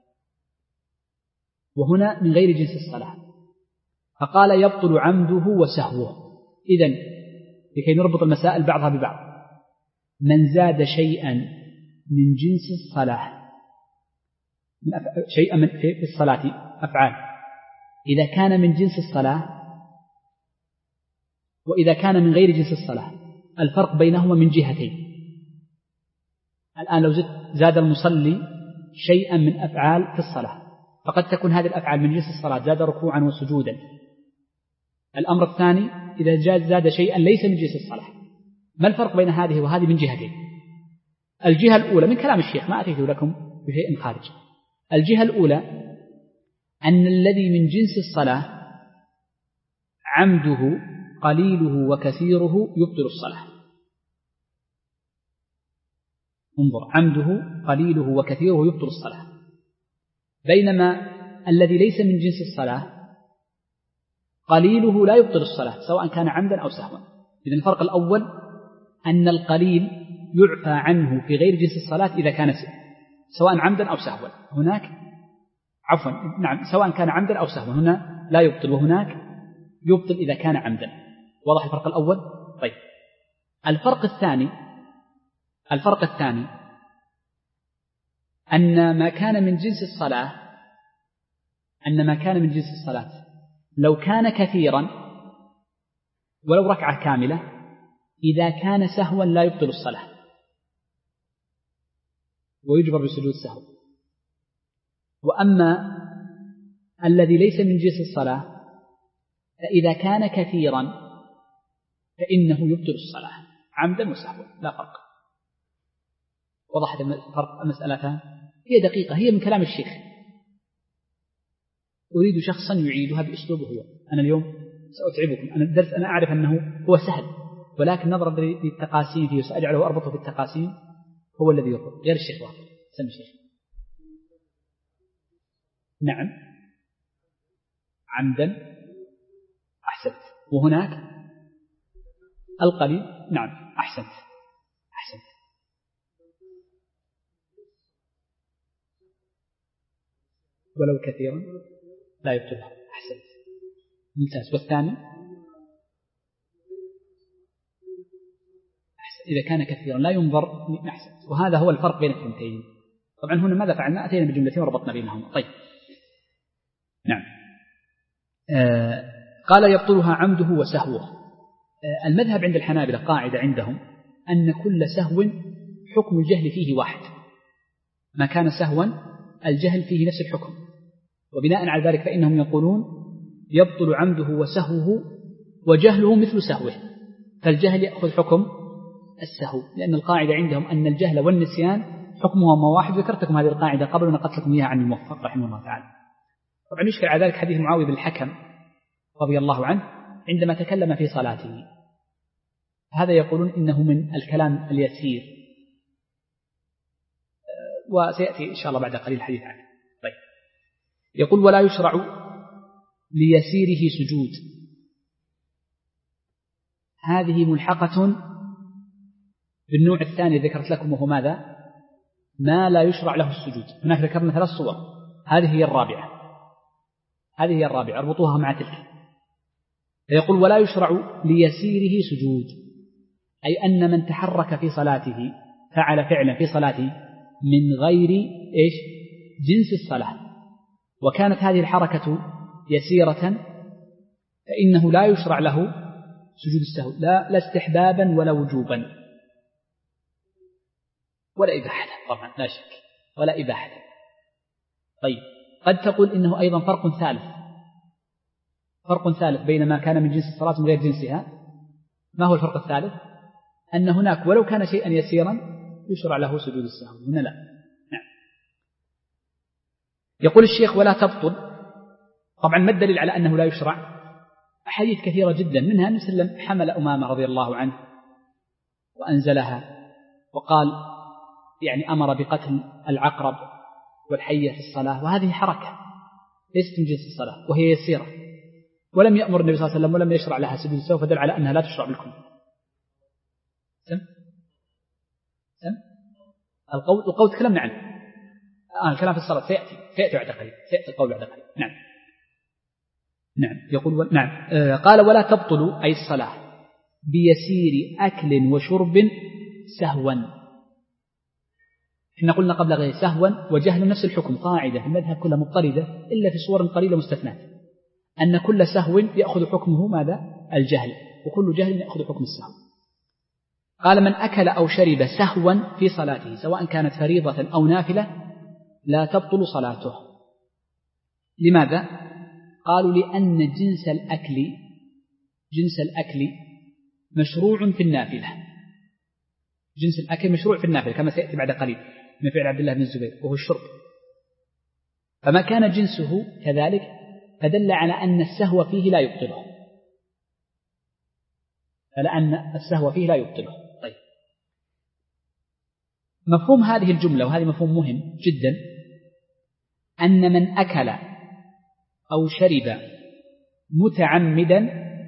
وهنا من غير جنس الصلاة، فقال: يبطل عمده وسهوه. إذن لكي نربط المسائل بعضها ببعض، من زاد شيئا من جنس الصلاة من أف... شيئا من في الصلاة أفعال، إذا كان من جنس الصلاة وإذا كان من غير جنس الصلاة الفرق بينهما من جهتين. الآن لو زاد المصلي شيئا من أفعال في الصلاة فقد تكون هذه الأفعال من جنس الصلاة، زاد ركوعا وسجودا. الأمر الثاني إذا زاد شيئا ليس من جنس الصلاة، ما الفرق بين هذه وهذه من جهتين؟ الجهة الأولى من كلام الشيخ، ما أتيت لكم بشيء خارج. الجهة الأولى أن الذي من جنس الصلاة عمده قليله وكثيره يبطل الصلاة. انظر، عمده قليله وكثيره يبطل الصلاة، بينما الذي ليس من جنس الصلاة قليله لا يبطل الصلاة سواء كان عمدا أو سهوا. إذن الفرق الأول أن القليل يعفى عنه في غير جنس الصلاة إذا كان سواء عمدا أو سهوا، هناك عفوا نعم سواء كان عمدا أو سهوا هنا لا يبطل، وهناك يبطل إذا كان عمدا. واضح الفرق الأول؟ طيب، الفرق الثاني الفرق الثاني أن ما كان من جنس الصلاة أن ما كان من جنس الصلاة لو كان كثيرا ولو ركعة كاملة إذا كان سهوا لا يبطل الصلاة ويجبر بسجود السهو. وأما الذي ليس من جنس الصلاة فإذا كان كثيرا فإنه يبطل الصلاة عمدا وسهوا، لا فرق. وضحت الفرق المسألة؟ هي دقيقة، هي من كلام الشيخ، أريد شخصا يعيدها بأسلوبه هو. أنا اليوم سأتعبكم، أنا الدرس أنا أعرف أنه هو سهل، ولكن نظرا للتقاسيم فيه وسأجعله أربطه بالتقاسيم هو الذي يربط، غير الشيخ واحد. سمي الشيخ. نعم، عمدا، أحسنت. وهناك القليل، نعم أحسنت أحسنت. ولو كثيرا لا يبطلها، أحسنت، ممتاز. والثاني أحسن، إذا كان كثيرا لا ينظر، أحسنت. وهذا هو الفرق بين الثنتين. طبعا هنا ماذا فعلنا؟ أتينا بجملتين وربطنا بينهما. طيب، نعم. آه قال يبطلها عمده وسهوه. آه المذهب عند الحنابلة قاعدة عندهم أن كل سهو حكم الجهل فيه واحد، ما كان سهوا الجهل فيه نفس الحكم، وبناء على ذلك فإنهم يقولون يبطل عمده وسهوه وجهله مثل سهوه، فالجهل يأخذ حكم السهو، لأن القاعدة عندهم أن الجهل والنسيان حكمهما واحد. ذكرتكم هذه القاعدة قبل ونقلت لكم إياها عن الموفق رحمه الله تعالى. طبعا يشكل على ذلك حديث معاوية بن الحكم رضي الله عنه عندما تكلم في صلاته، هذا يقولون إنه من الكلام اليسير، وسيأتي إن شاء الله بعد قليل الحديث عنه. طيب، يقول ولا يشرع ليسيره سجود. هذه ملحقة بالنوع الثاني ذكرت لكم، وهو ماذا؟ ما لا يشرع له السجود. هناك ذكرنا ثلاث صور، هذه هي الرابعة هذه هي الرابعة اربطوها مع تلك. يقول ولا يشرع ليسيره سجود، أي أن من تحرك في صلاته فعل فعلا في صلاته من غير إيش؟ جنس الصلاة، وكانت هذه الحركة يسيرة، فإنه لا يشرع له سجود السهو، لا, لا استحبابا ولا وجوبا ولا إباحة، طبعا لا شك، ولا إباحة. طيب، قد تقول إنه أيضا فرق ثالث فرق ثالث بين ما كان من جنس الصلاة وغير جنسها. ما هو الفرق الثالث؟ أن هناك ولو كان شيئا يسيرا يشرع له سجود السهو، هنا لا. نعم. يقول الشيخ ولا تبطل. طبعا ما الدليل على أنه لا يشرع؟ أحاديث كثيرة جدا، منها أن وسلم حمل أمامة رضي الله عنه وأنزلها، وقال يعني أمر بقتل العقرب والحية في الصلاة، وهذه حركة ليست من جنس الصلاة وهي يسيرة، ولم يأمر النبي صلى الله عليه وسلم ولم يشرع لها سجود السهو، فدل على أنها لا تشرع بالكل. سم سم القول القول تكلمنا عنه، آه الكلام في الصلاة سيأتي سيأتي بعد قليل، سيأتي القول بعد قليل. نعم نعم يقول و... نعم آه قال ولا تبطل أي الصلاة بيسير أكل وشرب سهوا. احنا قلنا قبل غير سهوا وجهل نفس الحكم، قاعدة في المذهب كلها مضطردة إلا في صور قليلة مستثنات، أن كل سهو يأخذ حكمه ماذا؟ الجهل، وكل جهل يأخذ حكم السهو. قال من أكل أو شرب سهوا في صلاته سواء كانت فريضة أو نافلة لا تبطل صلاته. لماذا؟ قالوا لأن جنس الأكل جنس الأكل مشروع في النافلة، جنس الأكل مشروع في النافلة كما سيأتي بعد قليل من فعل عبد الله بن الزبير وهو الشرب، فما كان جنسه كذلك فدل على أن السهو فيه لا يبطله. فلأن السهو فيه لا يبطله. طيب، مفهوم هذه الجملة، وهذا مفهوم مهم جدا، أن من أكل أو شرب متعمدا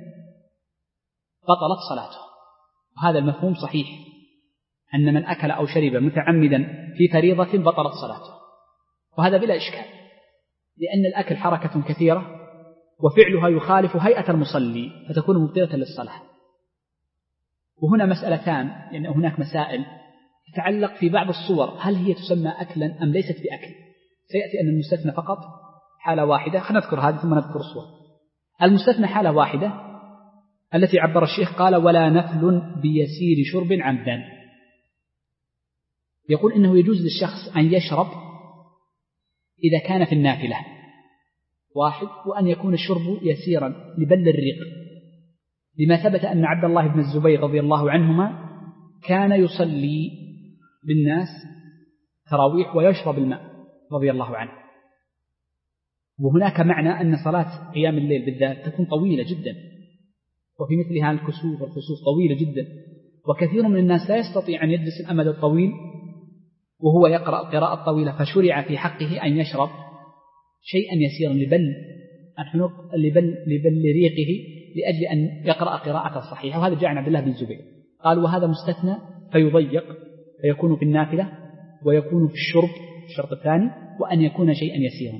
بطلت صلاته. وهذا المفهوم صحيح، أن من أكل أو شرب متعمدا في فريضة بطلت صلاته، وهذا بلا إشكال، لأن الأكل حركة كثيرة وفعلها يخالف هيئة المصلي فتكون مبطلة للصلاة. وهنا مسألتان، لأن يعني هناك مسائل تتعلق في بعض الصور، هل هي تسمى أكلا أم ليست بأكل؟ سيأتي أن المستثنى فقط حالة واحدة، خلينا نذكر هذه ثم نذكر الصور. المستثنى حالة واحدة التي عبر الشيخ قال: ولا نفل بيسير شرب عمدا. يقول إنه يجوز للشخص أن يشرب إذا كان في النافلة واحد، وأن يكون الشرب يسيرا لبل الريق، لما ثبت أن عبد الله بن الزبير رضي الله عنهما كان يصلي بالناس تراويح ويشرب الماء رضي الله عنه. وهناك معنى أن صلاة قيام الليل بالذات تكون طويلة جدا، وفي مثلها الكسوف والخسوف طويلة جدا، وكثير من الناس لا يستطيع أن يجلس الأمد الطويل وهو يقرأ قراءة طويلة، فشرع في حقه أن يشرب شيئا يسيرا لبل الحنوق لبل, لبل ريقه لأجل أن يقرأ قراءة صحيحة. وهذا جاء عن عبد الله بن الزبير. قال: وهذا مستثنى فيضيق، فيكون في النافلة ويكون في الشرب الشرط الثاني، وأن يكون شيئا يسيرا.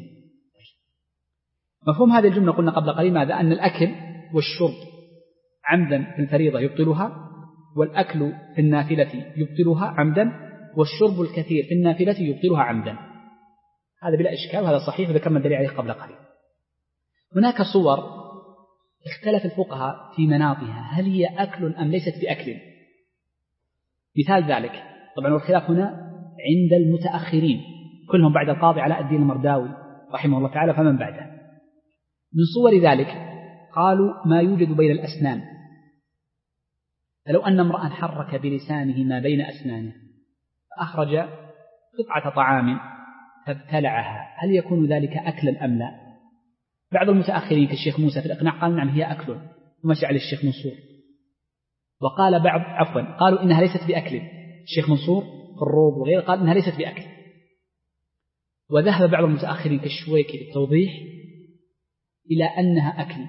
مفهوم هذه الجملة قلنا قبل قليل ماذا؟ أن الأكل والشرب عمدا في الفريضة يبطلها، والأكل في النافلة يبطلها عمدا، والشرب الكثير في النافلة يبطلها عمدا. هذا بلا إشكال، وهذا صحيح، وذكرنا الدليل عليه قبل قليل. هناك صور اختلف الفقهاء في مناطها، هل هي أكل أم ليست بأكل؟ مثال ذلك، طبعا والخلاف هنا عند المتأخرين كلهم بعد القاضي علاء الدين المرداوي رحمه الله تعالى فمن بعده. من صور ذلك قالوا: ما يوجد بين الأسنان، فلو أن امرأ حرك بلسانه ما بين أسنانه فأخرج قطعة طعام فابتلعها، هل يكون ذلك أكلا أم لا؟ بعض المتأخرين كالشيخ موسى في الإقناع قال: نعم هي أكل، ومشي على الشيخ منصور. وقال بعض عفوا قالوا إنها ليست بأكل، الشيخ منصور في الروض وغيره قال إنها ليست بأكل. وذهب بعض المتأخرين كالشويكي للتوضيح إلى أنها أكل،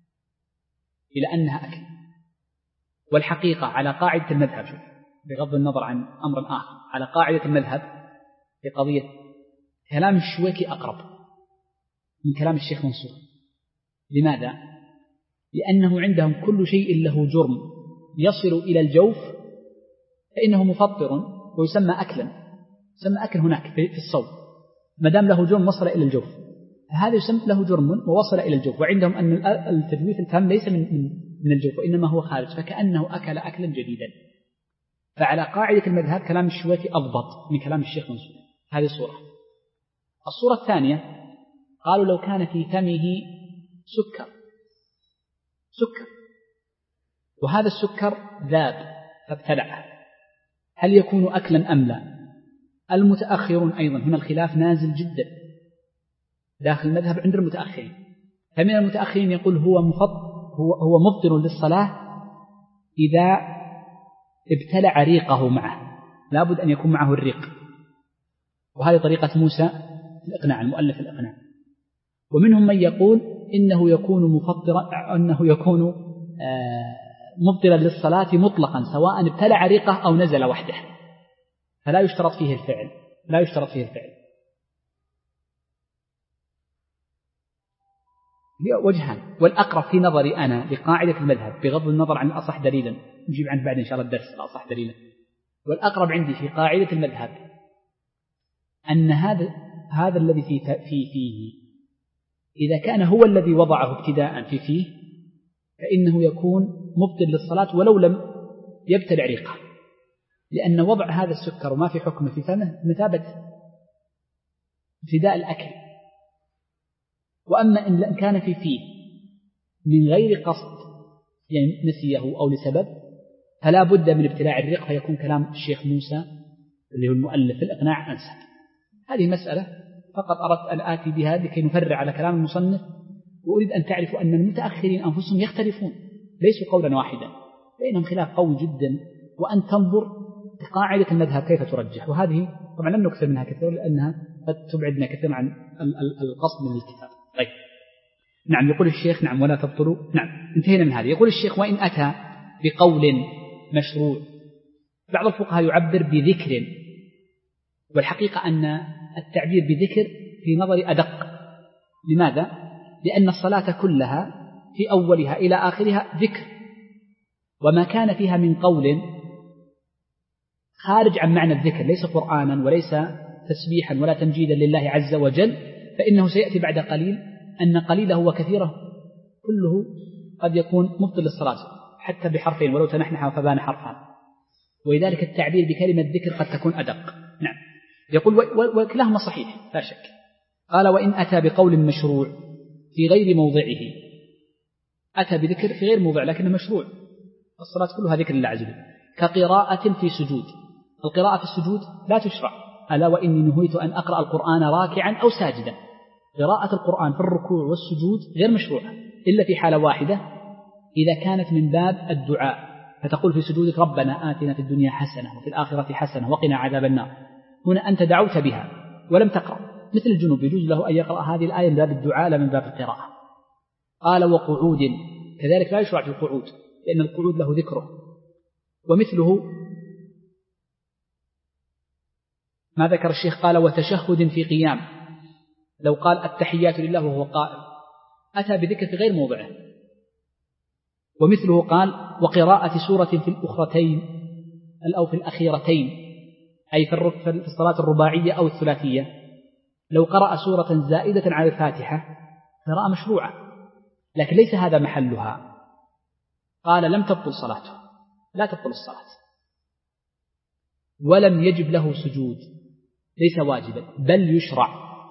إلى أنها أكل. والحقيقة على قاعدة المذهب، بغض النظر عن أمر آخر، على قاعدة المذهب في قضية كلام الشويكي أقرب من كلام الشيخ منصور. لماذا؟ لأنه عندهم كل شيء له جرم يصل إلى الجوف فإنه مفطر ويسمى أكلا، يسمى أكل هناك في الصوم، ما دام له جرم وصل إلى الجوف فهذا يسمى له جرم ووصل إلى الجوف. وعندهم أن التجويف الفم ليس من من الجوف وإنما هو خارج، فكأنه أكل أكلا جديدا. فعلى قاعدة المذهب كلام الشويكي أضبط من كلام الشيخ منصور. هذه صورة. الصورة الثانية قالوا: لو كان في فمه سكر سكر وهذا السكر ذاب فابتلعه، هل يكون أكلا أم لا؟ المتأخرون أيضا هنا الخلاف نازل جدا داخل المذهب عند المتأخرين، فمن المتأخرين يقول هو مفضل هو هو مبطل للصلاة إذا ابتلع ريقه معه، لابد أن يكون معه الريق، وهذه طريقة موسى في الإقناع المؤلف الإقناع. ومنهم من يقول إنه يكون مفطرا، أنه يكون مبطلا للصلاة مطلقا سواء ابتلع ريقه أو نزل وحده، فلا يشترط فيه الفعل، لا يشترط فيه الفعل. وجهان، والأقرب في نظري أنا لقاعدة المذهب بغض النظر عن الأصح دليلا، نجيب عنه بعد إن شاء الله الدرس الأصح دليلا، والأقرب عندي في قاعدة المذهب أن هذا هذا الذي في في فيه إذا كان هو الذي وضعه ابتداء في فيه فإنه يكون مبطل للصلاة ولو لم يبتلع ريقه، لأن وضع هذا السكر وما في حكمه في فمه مثابة ابتداء الأكل. وأما إن كان في فيه من غير قصد، يعني نسيه أو لسبب، فلا بد من ابتلاع الريق، فيكون كلام الشيخ موسى اللي هو المؤلف في الإقناع أنسب. هذه مسألة فقط أردت أن آتي بها لكي نفرع على كلام المصنف، وأريد أن تعرفوا أن المتأخرين أنفسهم يختلفون، ليسوا قولا واحدا، بينهم خلاف قوي جدا، وأن تنظر بقاعدة المذهب كيف ترجح. وهذه طبعا لن نكثر منها كثير لأنها قد تبعدنا كثيرا عن القصد من الكتاب. طيب نعم، يقول الشيخ نعم ولا تبطلوا. نعم انتهينا من هذه. يقول الشيخ وإن أتى بقول مشروع. بعض الفقهاء يعبر بذكر، والحقيقة أن التعبير بذكر في نظري أدق. لماذا؟ لأن الصلاة كلها في أولها إلى آخرها ذكر، وما كان فيها من قول خارج عن معنى الذكر ليس قرآنا وليس تسبيحا ولا تمجيدا لله عز وجل فإنه سيأتي بعد قليل أن قليله وكثيره كله قد يكون مبطل للصلاة حتى بحرفين ولو تنحنح فبان حرفان، ولذلك التعبير بكلمة ذكر قد تكون أدق. نعم يقول وكلاهما صحيح لا شك. قال وإن أتى بقول مشروع في غير موضعه، أتى بذكر في غير موضع لكنه مشروع، الصلاة كلها ذكر لله عز وجل، كقراءة في سجود. القراءة في السجود لا تشرع، ألا وإني نهيت أن أقرأ القرآن راكعا أو ساجدا. قراءة القرآن في الركوع والسجود غير مشروعة إلا في حالة واحدة، إذا كانت من باب الدعاء، فتقول في سجودك ربنا آتنا في الدنيا حسنة وفي الآخرة حسنة وقنا عذاب النار. هنا أنت دعوت بها ولم تقرأ، مثل الجنوب يجوز له أن يقرأ هذه الآية من باب الدعاء لا من باب القراءة. قال وقعود كذلك لا يشرع في القعود لأن القعود له ذكره. ومثله ما ذكر الشيخ قال وتشهد في قيام، لو قال التحيات لله وهو قائم أتى بذكر في غير موضعه. ومثله قال وقراءة سورة في الأخرتين أو في الأخيرتين، أي في الصلاة الرباعية أو الثلاثية، لو قرأ سورة زائدة على الفاتحة قراءة مشروعة، لكن ليس هذا محلها. قال لم تبطل صلاته، لا تبطل الصلاة، ولم يجب له سجود، ليس واجبا بل يشرع.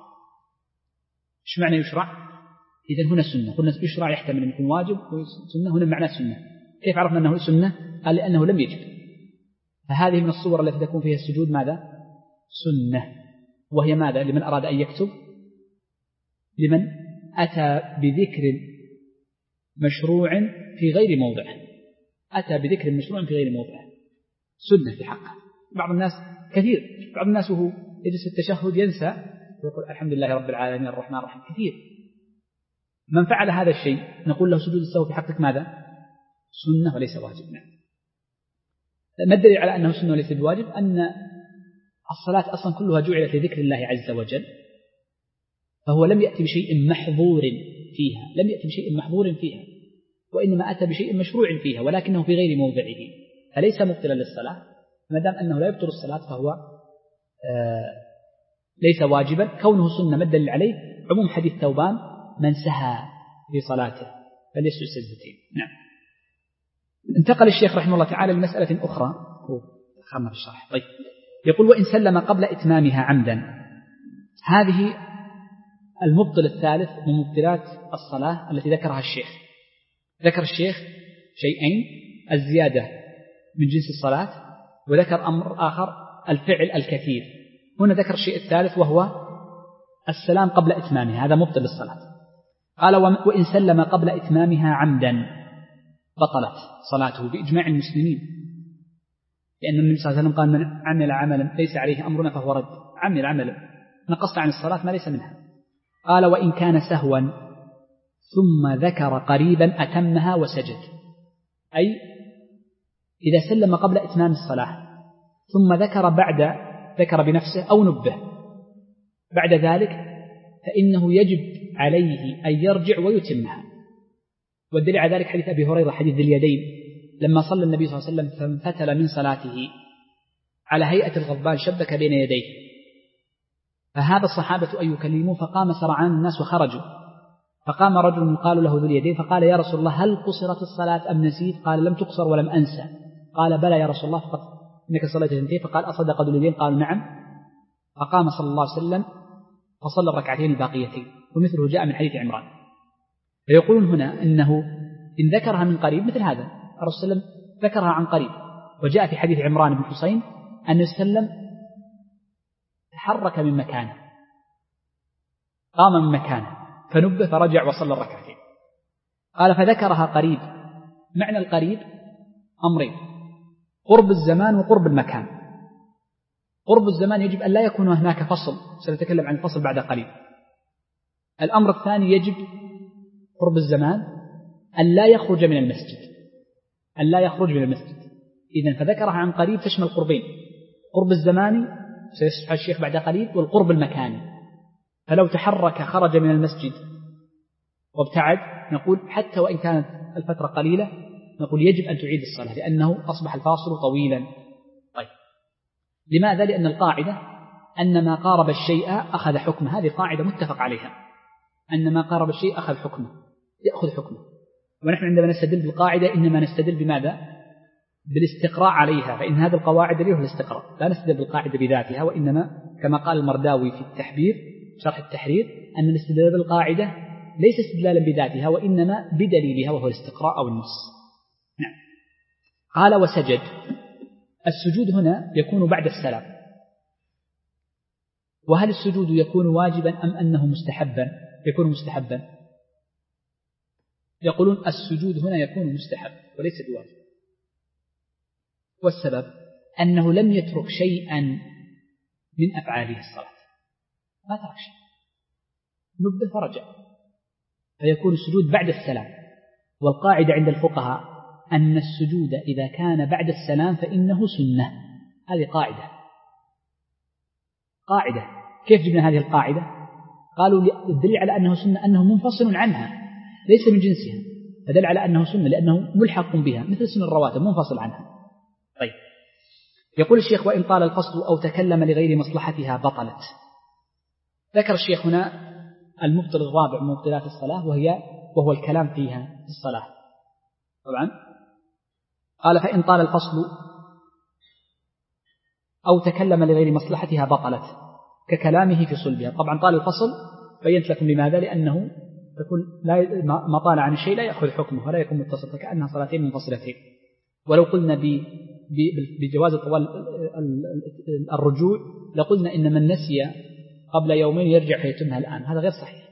ايش معنى يشرع؟ إذن هنا سنة، قلنا يشرع يحتمل أن يكون واجب وسنة، هنا معنى سنة. كيف عرفنا أنه سنة؟ قال لأنه لم يجب. فهذه من الصور التي تكون فيها السجود ماذا؟ سنة. وهي ماذا؟ لمن أراد أن يكتب، لمن أتى بذكر مشروع في غير موضعه، أتى بذكر مشروع في غير موضعه سنة في حقه. بعض الناس كثير بعض الناس وهو يجلس في التشهد ينسى ويقول الحمد لله رب العالمين الرحمن الرحيم. كثير من فعل هذا الشيء نقول له سجود السهو في حقك ماذا؟ سنة وليس واجب. نعم. ما الدليل على أنه سنة وليس بواجب؟ أن الصلاة أصلا كلها جعلت لذكر الله عز وجل، فهو لم يأتي بشيء محظور فيها، لم يأتي بشيء محظور فيها، وإنما أتى بشيء مشروع فيها ولكنه في غير موضعه، فليس مبطلا للصلاة. ما دام أنه لا يبطل الصلاة فهو آه ليس واجبا. كونه سنة ما الدليل عليه؟ عموم حديث ثوبان من سهى في صلاته فليسجد سجدتين. نعم. انتقل الشيخ رحمه الله تعالى لمسألة أخرى هو خمر الشرح. طيب يقول وإن سلم قبل إتمامها عمدا. هذه المبطل الثالث من مبطلات الصلاة التي ذكرها الشيخ. ذكر الشيخ شيئين: الزيادة من جنس الصلاة، وذكر أمر آخر الفعل الكثير. هنا ذكر الشيء الثالث وهو السلام قبل إتمامها، هذا مبطل للصلاة. قال وإن سلم قبل إتمامها عمدا بطلت صلاته بإجماع المسلمين، لأن النبي صلى الله عليه وسلم قال من عمل عملا ليس عليه أمرنا فهو رد. عمل عملا نقصت عن الصلاة ما ليس منها. قال وإن كان سهوا ثم ذكر قريبا أتمها وسجد، أي إذا سلم قبل إتمام الصلاة ثم ذكر بعد ذكر بنفسه أو نبه بعد ذلك فإنه يجب عليه أن يرجع ويتمها. والدليل على ذلك حديث أبي هريرة حديث ذي اليدين لما صلى النبي صلى الله عليه وسلم فانفتل من صلاته على هيئة الغضبان شبك بين يديه، فهذا الصحابة أن يكلموه فقام سرعان الناس وخرجوا، فقام رجل يقال له ذو اليدين فقال يا رسول الله هل قصرت الصلاة أم نسيت؟ قال لم تقصر ولم أنسى. قال بلى يا رسول الله فقط إنك صليت اثنتين. فقال أصدق ذو اليدين؟ قالوا نعم. فقام صلى الله عليه وسلم فصلى الركعتين الباقيتين، ومثله جاء من حديث عمران. فيقولون هنا إنه إن ذكرها من قريب مثل هذا الرسول صلى الله عليه وسلم ذكرها عن قريب، وجاء في حديث عمران بن حسين أن يسلم تحرك من مكانه، قام من مكانه فنبه فرجع وصلى الركعتين. قال فذكرها قريب. معنى القريب أمرين: قرب الزمان وقرب المكان. قرب الزمان يجب أن لا يكون هناك فصل، سنتكلم عن الفصل بعد قليل. الأمر الثاني يجب قرب الزمان أن لا يخرج من المسجد، أن لا يخرج من المسجد. إذن فذكرها عن قريب تشمل قربين: قرب الزماني سيشرح الشيخ بعد قليل، والقرب المكاني. فلو تحرك خرج من المسجد وابتعد، نقول حتى وإن كانت الفترة قليلة نقول يجب أن تعيد الصلاة، لأنه أصبح الفاصل طويلا. طيب، لماذا؟ لأن القاعدة أن ما قارب الشيء أخذ حكمه، هذه قاعدة متفق عليها، أن ما قارب الشيء أخذ حكمه، يأخذ حكمه. ونحن عندما نستدل بالقاعدة إنما نستدل بماذا؟ بالاستقراء عليها، فإن هذه القواعد له الاستقراء، لا نستدل بالقاعدة بذاتها، وإنما كما قال المرداوي في التحبير شرح التحرير أن الاستدلال بالقاعدة ليس استدلالا بذاتها، وإنما بدليلها وهو الاستقراء أو النص. نعم. قال: وسجد. السجود هنا يكون بعد السلام. وهل السجود يكون واجبا أم أنه مستحبا؟ يكون مستحبا. يقولون السجود هنا يكون مستحب وليس بواجب. والسبب أنه لم يترك شيئا من أفعاله الصلاة، ما ترك شيء، نبه فرجع، فيكون السجود بعد السلام. والقاعدة عند الفقهاء أن السجود إذا كان بعد السلام فإنه سنة. هذه قاعدة قاعدة كيف جبنا هذه القاعدة؟ قالوا الدليل على أنه سنة أنه منفصل عنها ليس من جنسها، فدل على أنه سنة لأنه ملحق بها مثل سنة الرواتب منفصل عنها. طيب، يقول الشيخ: وإن طال الفصل أو تكلم لغير مصلحتها بطلت. ذكر الشيخ هنا المبطل الرابع من مبطلات الصلاة، وهي وهو الكلام فيها في الصلاة. طبعا قال: فإن طال الفصل أو تكلم لغير مصلحتها بطلت ككلامه في صلبها. طبعا طال الفصل بينت لكم لماذا، لأنه تكون لا ما طال عن الشيء لا يأخذ حكمه ولا يكون متصل، فكأنها صلاتين منفصلتين. ولو قلنا بجواز طوال الرجوع لقلنا إن من نسي قبل يومين يرجع فيتمها الآن، هذا غير صحيح.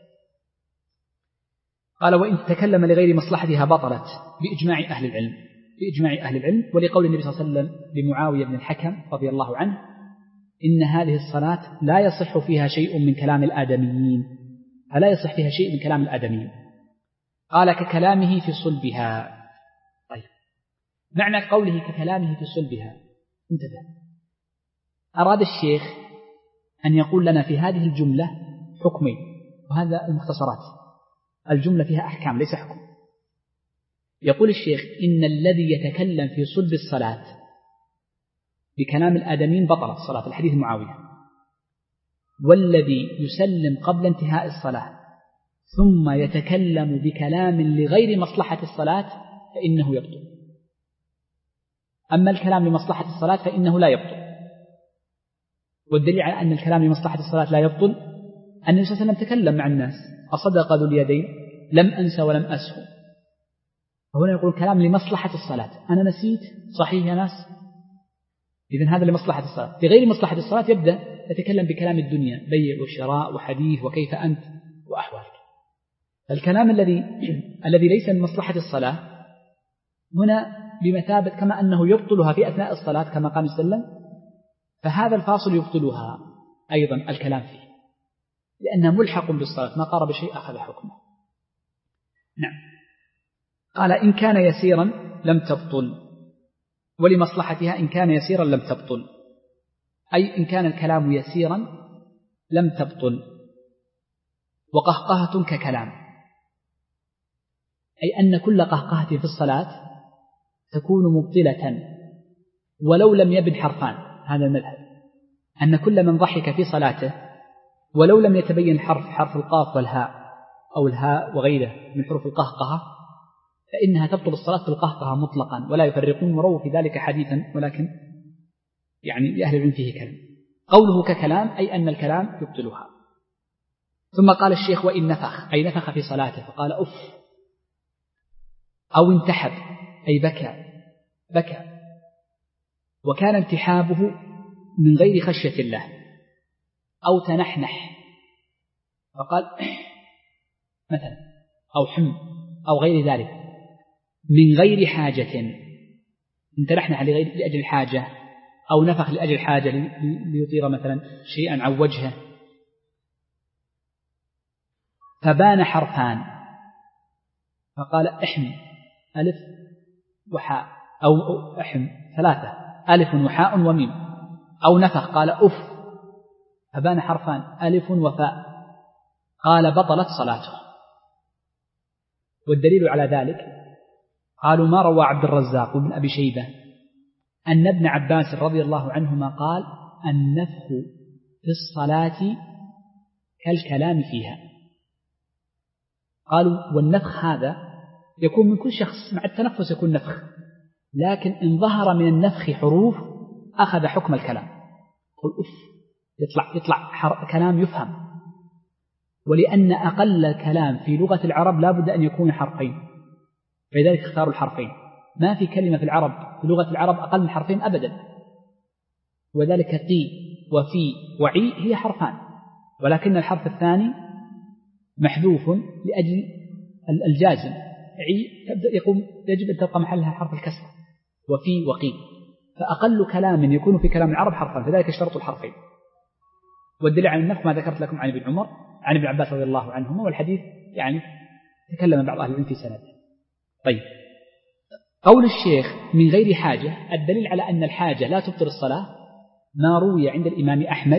قال: وإن تكلم لغير مصلحتها بطلت بإجماع أهل العلم، بإجماع أهل العلم، ولقول النبي صلى الله عليه وسلم لمعاوية بن الحكم رضي الله عنه: إن هذه الصلاة لا يصح فيها شيء من كلام الآدميين، فلا يصح فيها شيء من كلام الآدميين. قال: ككلامه في صلبها. طيب، معنى قوله ككلامه في صلبها، انتبه، أراد الشيخ أن يقول لنا في هذه الجملة حكمين، وهذا المختصرات، الجملة فيها أحكام ليس حكم. يقول الشيخ: إن الذي يتكلم في صلب الصلاة بكلام الآدمين بطلت الصلاة، الحديث معاوية. والذي يسلم قبل انتهاء الصلاة ثم يتكلم بكلام لغير مصلحة الصلاة فإنه يبطل. أما الكلام لمصلحة الصلاة فإنه لا يبطل. والدليل على أن الكلام لمصلحة الصلاة لا يبطل أن النبي صلى الله عليه وسلم تكلم مع الناس: أصدق ذو اليدين لم أنس ولم أسهو. فهنا يقول كلام لمصلحة الصلاة، أنا نسيت صحيح يا ناس، إذن هذا لمصلحة الصلاة. في غير مصلحة الصلاة يبدأ يتكلم بكلام الدنيا، بيع وشراء وحديث وكيف أنت وأحوالك. الكلام الذي الذي ليس من مصلحة الصلاة هنا بمثابة كما أنه يبطلها في أثناء الصلاة كما قال صلى الله عليه وسلم، فهذا الفاصل يبطلها أيضا الكلام فيه، لأنه ملحق بالصلاة، ما قارب شيء أخذ حكمه. نعم. قال: إن كان يسيرا لم تبطل، ولمصلحتها إن كان يسيرا لم تبطل، أي إن كان الكلام يسيرا لم تبطل. وقهقهة ككلام، أي أن كل قهقهة في الصلاة تكون مبطلة ولو لم يبن حرفان. هذا المذهب، أن كل من ضحك في صلاته ولو لم يتبين حرف حرف القاف والهاء أو الهاء وغيره من حروف القهقهة فإنها تبطل الصلاة بالقهقهة مطلقا، ولا يفرقون ورووا في ذلك حديثا، ولكن يعني لأهل العلم فيه كلام. قوله ككلام أي أن الكلام يبطلها. ثم قال الشيخ: وإن نفخ، أي نفخ في صلاته فقال أف، أو انتحب أي بكى بكى وكان انتحابه من غير خشية الله، أو تنحنح فقال مثلا، أو حم أو غير ذلك، من غير حاجة إن تنحنح لغير لأجل الحاجة أو نفخ لأجل الحاجة ليطير مثلا شيئا عن وجهه، فبان حرفان فقال احم ألف وحاء، أو احم ثلاثة ألف وحاء وميم، أو نفخ قال أف فبان حرفان ألف وفاء، قال بطلت صلاته. والدليل على ذلك قالوا ما روى عبد الرزاق وابن أبي شيبة أن ابن عباس رضي الله عنهما قال النفخ في الصلاة كالكلام فيها. قالوا والنفخ هذا يكون من كل شخص، مع التنفس يكون نفخ، لكن إن ظهر من النفخ حروف أخذ حكم الكلام. قل أف يطلع, يطلع كلام يفهم، ولأن أقل الكلام في لغة العرب لا بد أن يكون حرفين، فلذلك اختاروا الحرفين. ما في كلمة في العرب في لغة العرب أقل من حرفين أبدا، وذلك قي وفي وعي هي حرفان، ولكن الحرف الثاني محذوف لأجل الجازم، عي يقوم يجب أن تبقى محلها حرف الكسر، وفي وقي، فأقل كلام يكون في كلام العرب حرفان، فذلك اشترطوا الحرفين. والدليل على النفخ ما ذكرت لكم عن ابن عمر عن ابن عباس رضي الله عنهما، والحديث يعني تكلم بعض أهل العلم في سنده. طيب، قول الشيخ من غير حاجة، الدليل على أن الحاجة لا تبطل الصلاة ما روي عند الإمام أحمد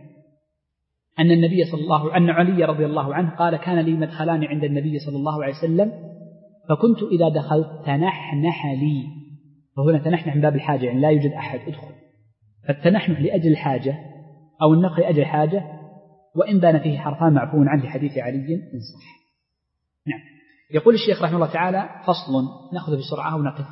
أن النبي صلى الله أن علي رضي الله عنه قال كان لي مدخلان عند النبي صلى الله عليه وسلم فكنت إذا دخلت تنحنح لي، وهنا تنحنح من باب الحاجة يعني لا يوجد أحد ادخل، فالتنحنح لأجل الحاجة أو النفخ لأجل الحاجة، وإن بان فيه حرفان معفو عنه حديث علي إن صح. نعم. يقول الشيخ رحمه الله تعالى فصل، نأخذ بسرعة ونقف،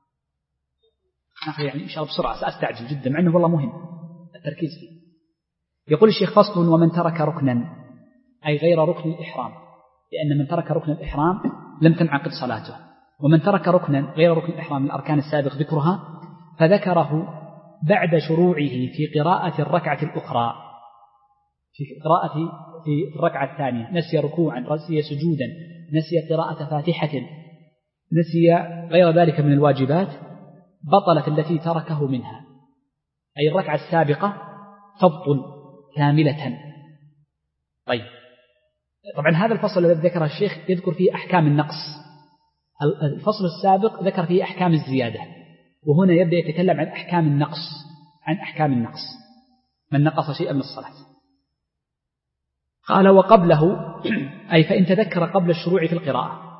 نأخذ يعني إن شاء الله بسرعة، سأستعجل جدا مع أنه والله مهم التركيز فيه. يقول الشيخ فصل ومن ترك ركنا أي غير ركن الإحرام، لأن من ترك ركن الإحرام لم تنعقد صلاته، ومن ترك ركنا غير ركن الإحرام من الأركان السابق ذكرها فذكره بعد شروعه في قراءة الركعة الأخرى، في قراءة في الركعة الثانية نسي ركوعا، نسي سجودا، نسي قراءة فاتحة، نسي غير ذلك من الواجبات، بطلت التي تركه منها، أي الركعة السابقة تبطل كاملة. طيب، طبعا هذا الفصل الذي ذكره الشيخ يذكر فيه أحكام النقص، الفصل السابق ذكر فيه أحكام الزيادة، وهنا يبدأ يتكلم عن أحكام النقص، عن أحكام النقص من نقص شيئا من الصلاة. قال وقبله أي فإن تذكر قبل الشروع في القراءة،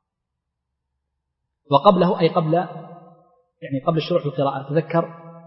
وقبله أي قبل يعني قبل الشروع في القراءة تذكر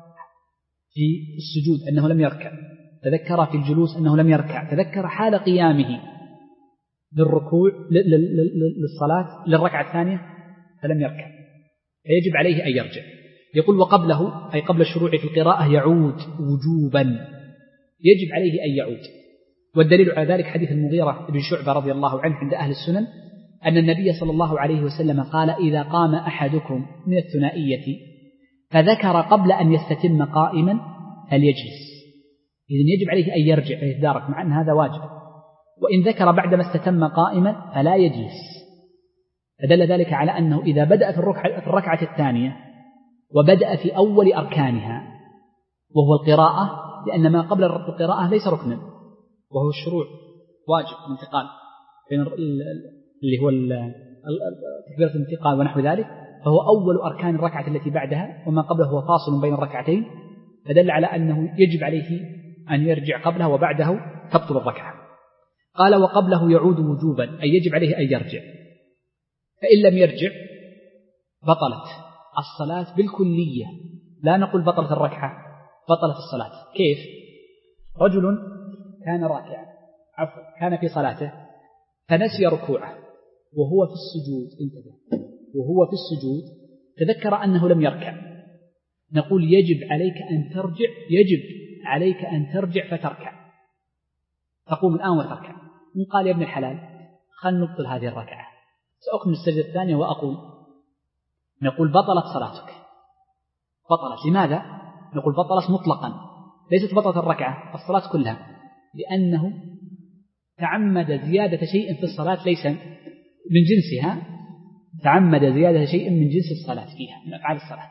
في السجود أنه لم يركع، تذكر في الجلوس أنه لم يركع، تذكر حال قيامه للركوع للصلاة للركعة الثانية فلم يركع، فيجب عليه أن يرجع. يقول وقبله أي قبل الشروع في القراءة يعود وجوبا، يجب عليه أن يعود. والدليل على ذلك حديث المغيرة بن شعبة رضي الله عنه عند أهل السنن أن النبي صلى الله عليه وسلم قال إذا قام أحدكم من الثنائية فذكر قبل أن يستتم قائما فليجلس، إذن يجب عليه أن يرجع ويتدارك، مع أن هذا واجب. وإن ذكر بعدما استتم قائما فلا يجلس، فدل ذلك على أنه إذا بدأ في الركعة الثانية وبدأ في أول أركانها وهو القراءة، لأن ما قبل القراءة ليس ركنا وهو الشروع واجب الانتقال بين اللي هو تكبيرة الانتقال ونحو ذلك، فهو أول أركان الركعة التي بعدها، وما قبله هو فاصل بين الركعتين، فدل على أنه يجب عليه أن يرجع قبلها وبعده تبطل الركعة. قال وقبله يعود وجوبا أي يجب عليه أن يرجع، فإن لم يرجع بطلت الصلاة بالكلية، لا نقول بطلت الركعة، بطلت الصلاة. كيف؟ رجل كان راكعا عفوا كان في صلاته فنسي ركوعه وهو في السجود، انتبه، وهو في السجود تذكر أنه لم يركع، نقول يجب عليك أن ترجع، يجب عليك أن ترجع فتركع، تقوم الآن وتركع. من قال يا ابن الحلال خل نبطل هذه الركعة، سأقم السجدة الثانية وأقول، نقول بطلت صلاتك، بطلت. لماذا؟ نقول بطلت مطلقا، ليست بطلت الركعة، الصلاة كلها، لأنه تعمد زيادة شيء في الصلاة ليس من جنسها، تعمد زيادة شيء من جنس الصلاة فيها من أفعال الصلاة،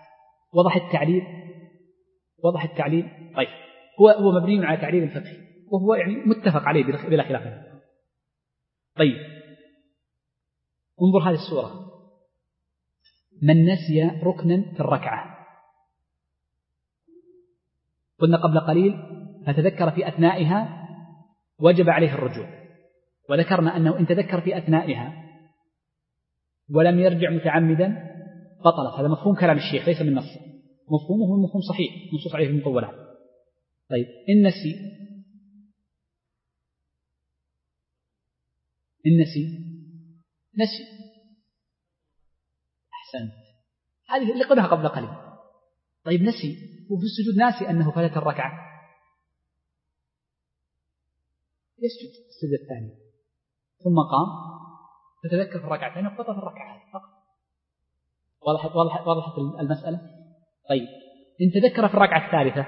وضح التعليل وضح التعليل طيب هو هو مبني على تعليل الفقهي وهو يعني متفق عليه بلا خلاف. طيب انظر هذه السورة: من نسي ركنا في الركعة، قلنا قبل قليل فتذكر في أثنائها وجب عليه الرجوع، وذكرنا أنه إن تذكر في أثنائها ولم يرجع متعمدا بطلت. هذا مفهوم كلام الشيخ ليس من نص، مفهومه مفهوم صحيح منصوص عليه في المطولات. طيب إن نسي إن نسي نسي أحسنت، هذه اللي قلناها قبل قليل. طيب نسي وفي السجود ناسي أنه فاتت الركعة، يسجد السجد الثاني ثم قام فتذكر في الركعة الثانية وقطع في الركعة فقط. وضحت وضحت وضحت المسألة. طيب إن تذكر في الركعة الثالثة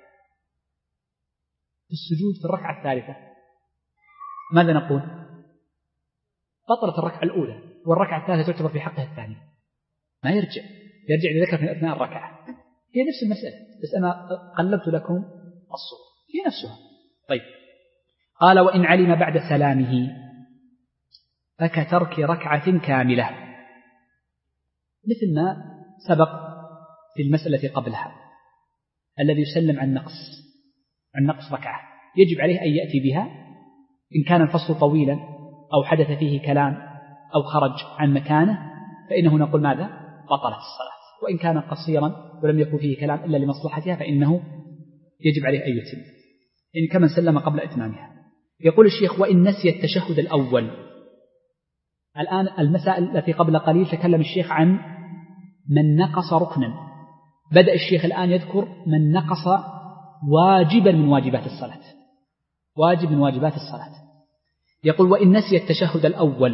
في السجود في الركعة الثالثة ماذا نقول؟ بطلت الركعة الأولى والركعة الثالثة تعتبر في حقها الثاني، ما يرجع يرجع لذكر في أثناء الركعة. هي نفس المسألة بس أنا قلبت لكم الصورة هي نفسها. طيب قال: وإن علم بعد سلامه فكترك ركعة كاملة، مثل ما سبق في المسألة قبلها. الذي يسلم عن نقص عن نقص ركعة يجب عليه أن يأتي بها إن كان الفصل طويلا أو حدث فيه كلام أو خرج عن مكانه، فإنه نقول ماذا؟ بطلت الصلاة. وإن كان قصيرا ولم يكن فيه كلام إلا لمصلحتها فإنه يجب عليه أن يتم، يعني كمن سلم قبل إتمامها. يقول الشيخ: وإن نسي التشهد الأول. الآن المسائل التي قبل قليل تكلم الشيخ عن من نقص ركنا، بدأ الشيخ الآن يذكر من نقص واجبا من واجبات الصلاة، واجب من واجبات الصلاة. يقول: وإن نسي التشهد الأول،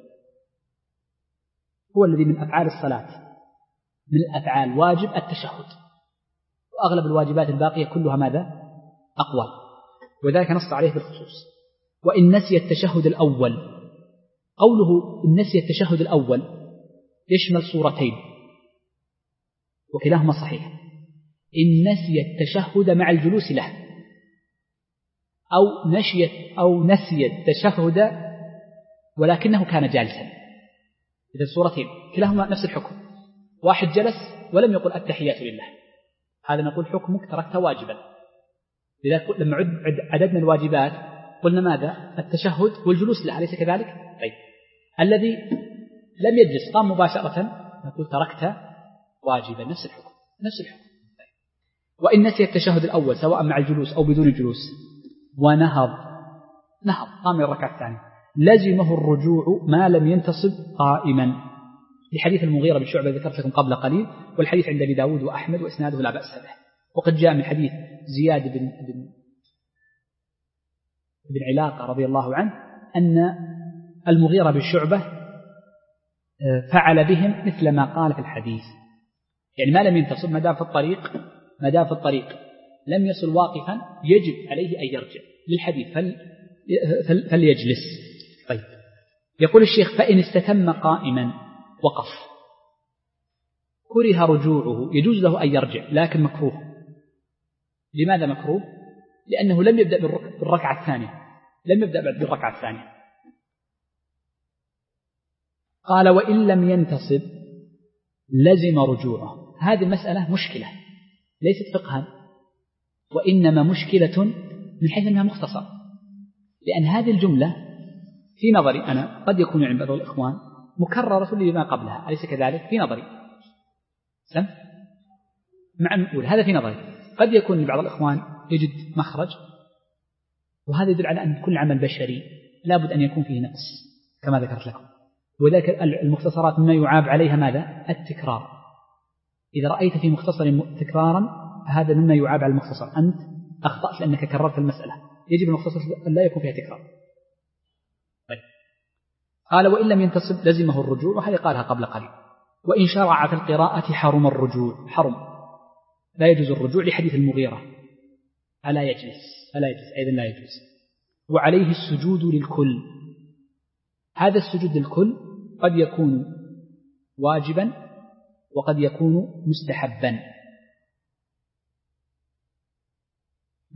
هو الذي من أفعال الصلاة، من الأفعال واجب التشهد، وأغلب الواجبات الباقية كلها ماذا؟ أقوال، وذلك نص عليه بالخصوص. وإن نسي التشهد الأول، قوله إن نسي التشهد الأول يشمل صورتين وكلاهما صحيح. إن نسي التشهد مع الجلوس له، أو نشيت أو نسي التشهد ولكنه كان جالسا، إذا الصورتين كلاهما نفس الحكم. واحد جلس ولم يقل التحيات لله، هذا نقول حكمك تركت واجبا. لذلك لما عددنا الواجبات قلنا ماذا؟ التشهد والجلوس له، أليس كذلك؟ طيب الذي لم يجلس قام مباشرة نقول تركت واجبا، نفس الحكم نفس الحكم. طيب. وإن نسي التشهد الأول سواء مع الجلوس أو بدون الجلوس ونهض نهض قام من الركعة الثانية لزمه الرجوع ما لم ينتصب قائما، لحديث المغيرة بن شعبة ذكرت لكم قبل قليل، والحديث عند أبي داود وأحمد وإسناده لا بأس به. وقد جاء من حديث زياد بن بن بن علاقة رضي الله عنه أن المغيرة بن شعبة فعل بهم مثل ما قال في الحديث، يعني ما لم ينتصب ما دام في الطريق ما دام في الطريق لم يصل واقفا يجب عليه أن يرجع للحديث فل فل فليجلس. طيب يقول الشيخ: فإن استتم قائما وقف كره رجوعه، يجوز له أن يرجع لكن مكروه. لماذا مكروه؟ لأنه لم يبدأ بالركعة الثانية لم يبدأ بالركعة الثانية. قال: وإن لم ينتصب لزم رجوعه. هذه المسألة مشكلة ليست فقها، وإنما مشكلة من حيث أنها مختصر، لأن هذه الجملة في نظري أنا قد يكون عند بعض الإخوان مكررة لما قبلها، أليس كذلك؟ في نظري سم مع نقول هذا في نظري، قد يكون لبعض الإخوان يجد مخرج، وهذا يدل على أن كل عمل بشري لابد أن يكون فيه نقص كما ذكرت لكم. وذلك المختصرات مما يعاب عليها ماذا؟ التكرار. إذا رأيت في مختصر تكرارا هذا مما يعاب على المختصر، أنت أخطأت لأنك كررت المسألة، يجب المختصر أن لا يكون فيها تكرار. طيب. قال: وإن لم ينتصب لزمه الرجوع، وهذه قالها قبل قليل. وإن شرع في القراءة حرم الرجوع، حرم لا يجوز الرجوع لحديث المغيرة ألا يجلس ألا يجلس أيضا لا يجوز. وعليه السجود للكل، هذا السجود للكل قد يكون واجبا وقد يكون مستحبا،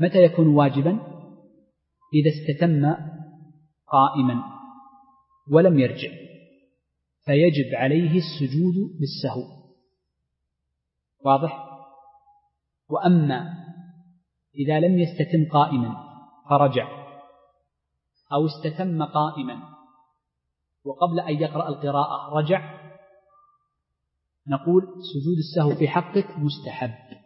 متى يكون واجبا؟ إذا استتم قائما ولم يرجع فيجب عليه السجود بالسهو، واضح؟ وأما إذا لم يستتم قائما فرجع أو استتم قائما وقبل أن يقرأ القراءة رجع، نقول سجود السهو في حقك مستحب.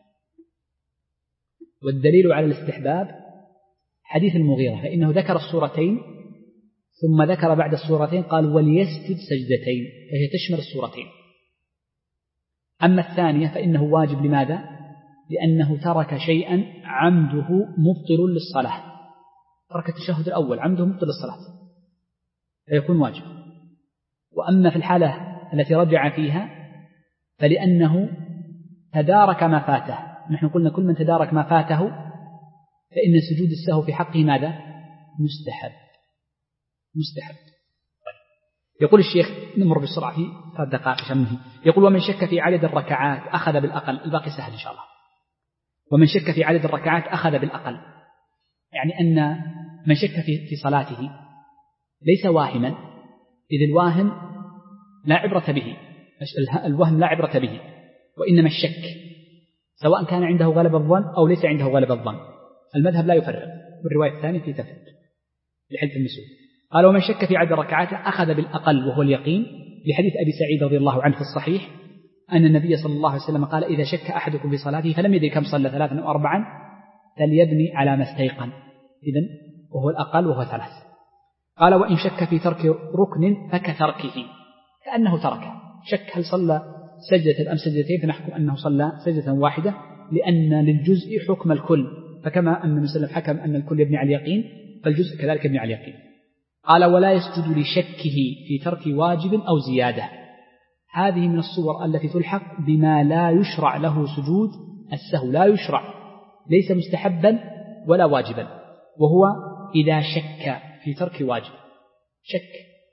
والدليل على الاستحباب حديث المغيرة، فإنه ذكر السورتين ثم ذكر بعد السورتين قال وليسجد سجدتين، فهي تشمل السورتين. أما الثانية فإنه واجب. لماذا؟ لأنه ترك شيئا عمده مبطل للصلاة، ترك التشهد الأول عمده مبطل للصلاة فيكون واجب. وأما في الحالة التي رجع فيها فلأنه تدارك ما فاته، نحن قلنا كل من تدارك ما فاته فإن سجود السهو في حقه ماذا؟ مستحب مستحب. يقول الشيخ، نمر بسرعة في ثلاث دقائق شمه. يقول ومن شك في عدد الركعات أخذ بالأقل، الباقي سهل إن شاء الله. ومن شك في عدد الركعات أخذ بالأقل، يعني أن من شك في في صلاته ليس واهما، إذ الواهم لا عبرة به، الوهم لا عبرة به، وإنما الشك سواء كان عنده غلب الظن أو ليس عنده غلب الظن. المذهب لا يفرق، والرواية الثانية في تفرق لحلف المسؤول. قال ومن شك في عدد الركعات أخذ بالأقل وهو اليقين، لحديث أبي سعيد رضي الله عنه في الصحيح أن النبي صلى الله عليه وسلم قال إذا شك أحدكم في صلاته فلم يدري كم صلى ثلاثا أو أربعا فليبني على ما استيقن، إذن وهو الأقل وهو ثلاث. قال وإن شك في ترك ركن فكتركه، كأنه تركه، شك هل صلى سجدة أم سجدتين فنحكم أنه صلى سجدة واحدة، لأن للجزء حكم الكل، فكما أن النبي صلى الله عليه وسلم حكم أن الكل يبني على اليقين فالجزء كذلك يبني على اليقين. قال ولا يسجد لشكه في ترك واجب أو زيادة، هذه من الصور التي تلحق بما لا يشرع له سجود السهو، لا يشرع، ليس مستحبا ولا واجبا، وهو إذا شك في ترك واجب. شك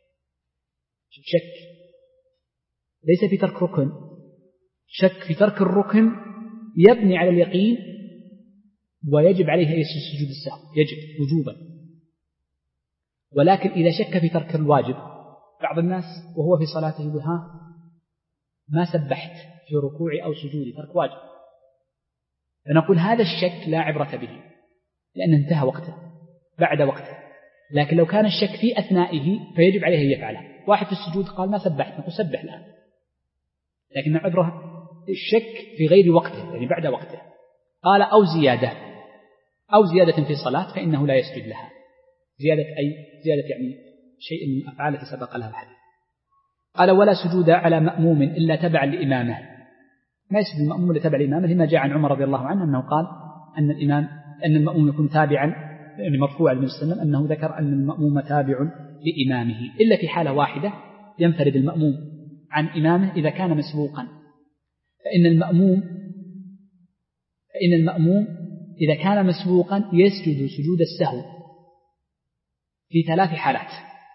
شك ليس في ترك ركن، شك في ترك الركن يبني على اليقين ويجب عليه أن يسجد سجود السهو، يجب وجوبا. ولكن إذا شك في ترك الواجب، بعض الناس وهو في صلاته يقول ها ما سبحت في ركوعي أو سجودي، ترك واجب، فنقول هذا الشك لا عبرة به لأن انتهى وقته بعد وقته. لكن لو كان الشك في أثنائه فيجب عليه أن يفعله. واحد في السجود قال ما سبحت، نقول سبح الآن، لكن عبرة الشك في غير وقته يعني بعد وقته. قال أو زيادة، أو زيادة في صلاة فإنه لا يسجد لها. زيادة أي زيادة يعني شيء من الأفعال التي سبق لها الحديث. قال ولا سجود على مأموم إلا تبعا لإمامه، ما يسجد المأموم إلا تبع لإمامه، لما جاء عن عمر رضي الله عنه أنه قال أن الإمام أن المأموم يكون تابعا، يعني مرفوع للنبي صلى الله عليه وسلم أنه ذكر أن المأموم تابع لإمامه، إلا في حالة واحدة ينفرد المأموم عن إمامه إذا كان مسبوقا، فإن المأموم فإن المأموم إذا كان مسبوقا يسجد سجود السهو في ثلاث حالات.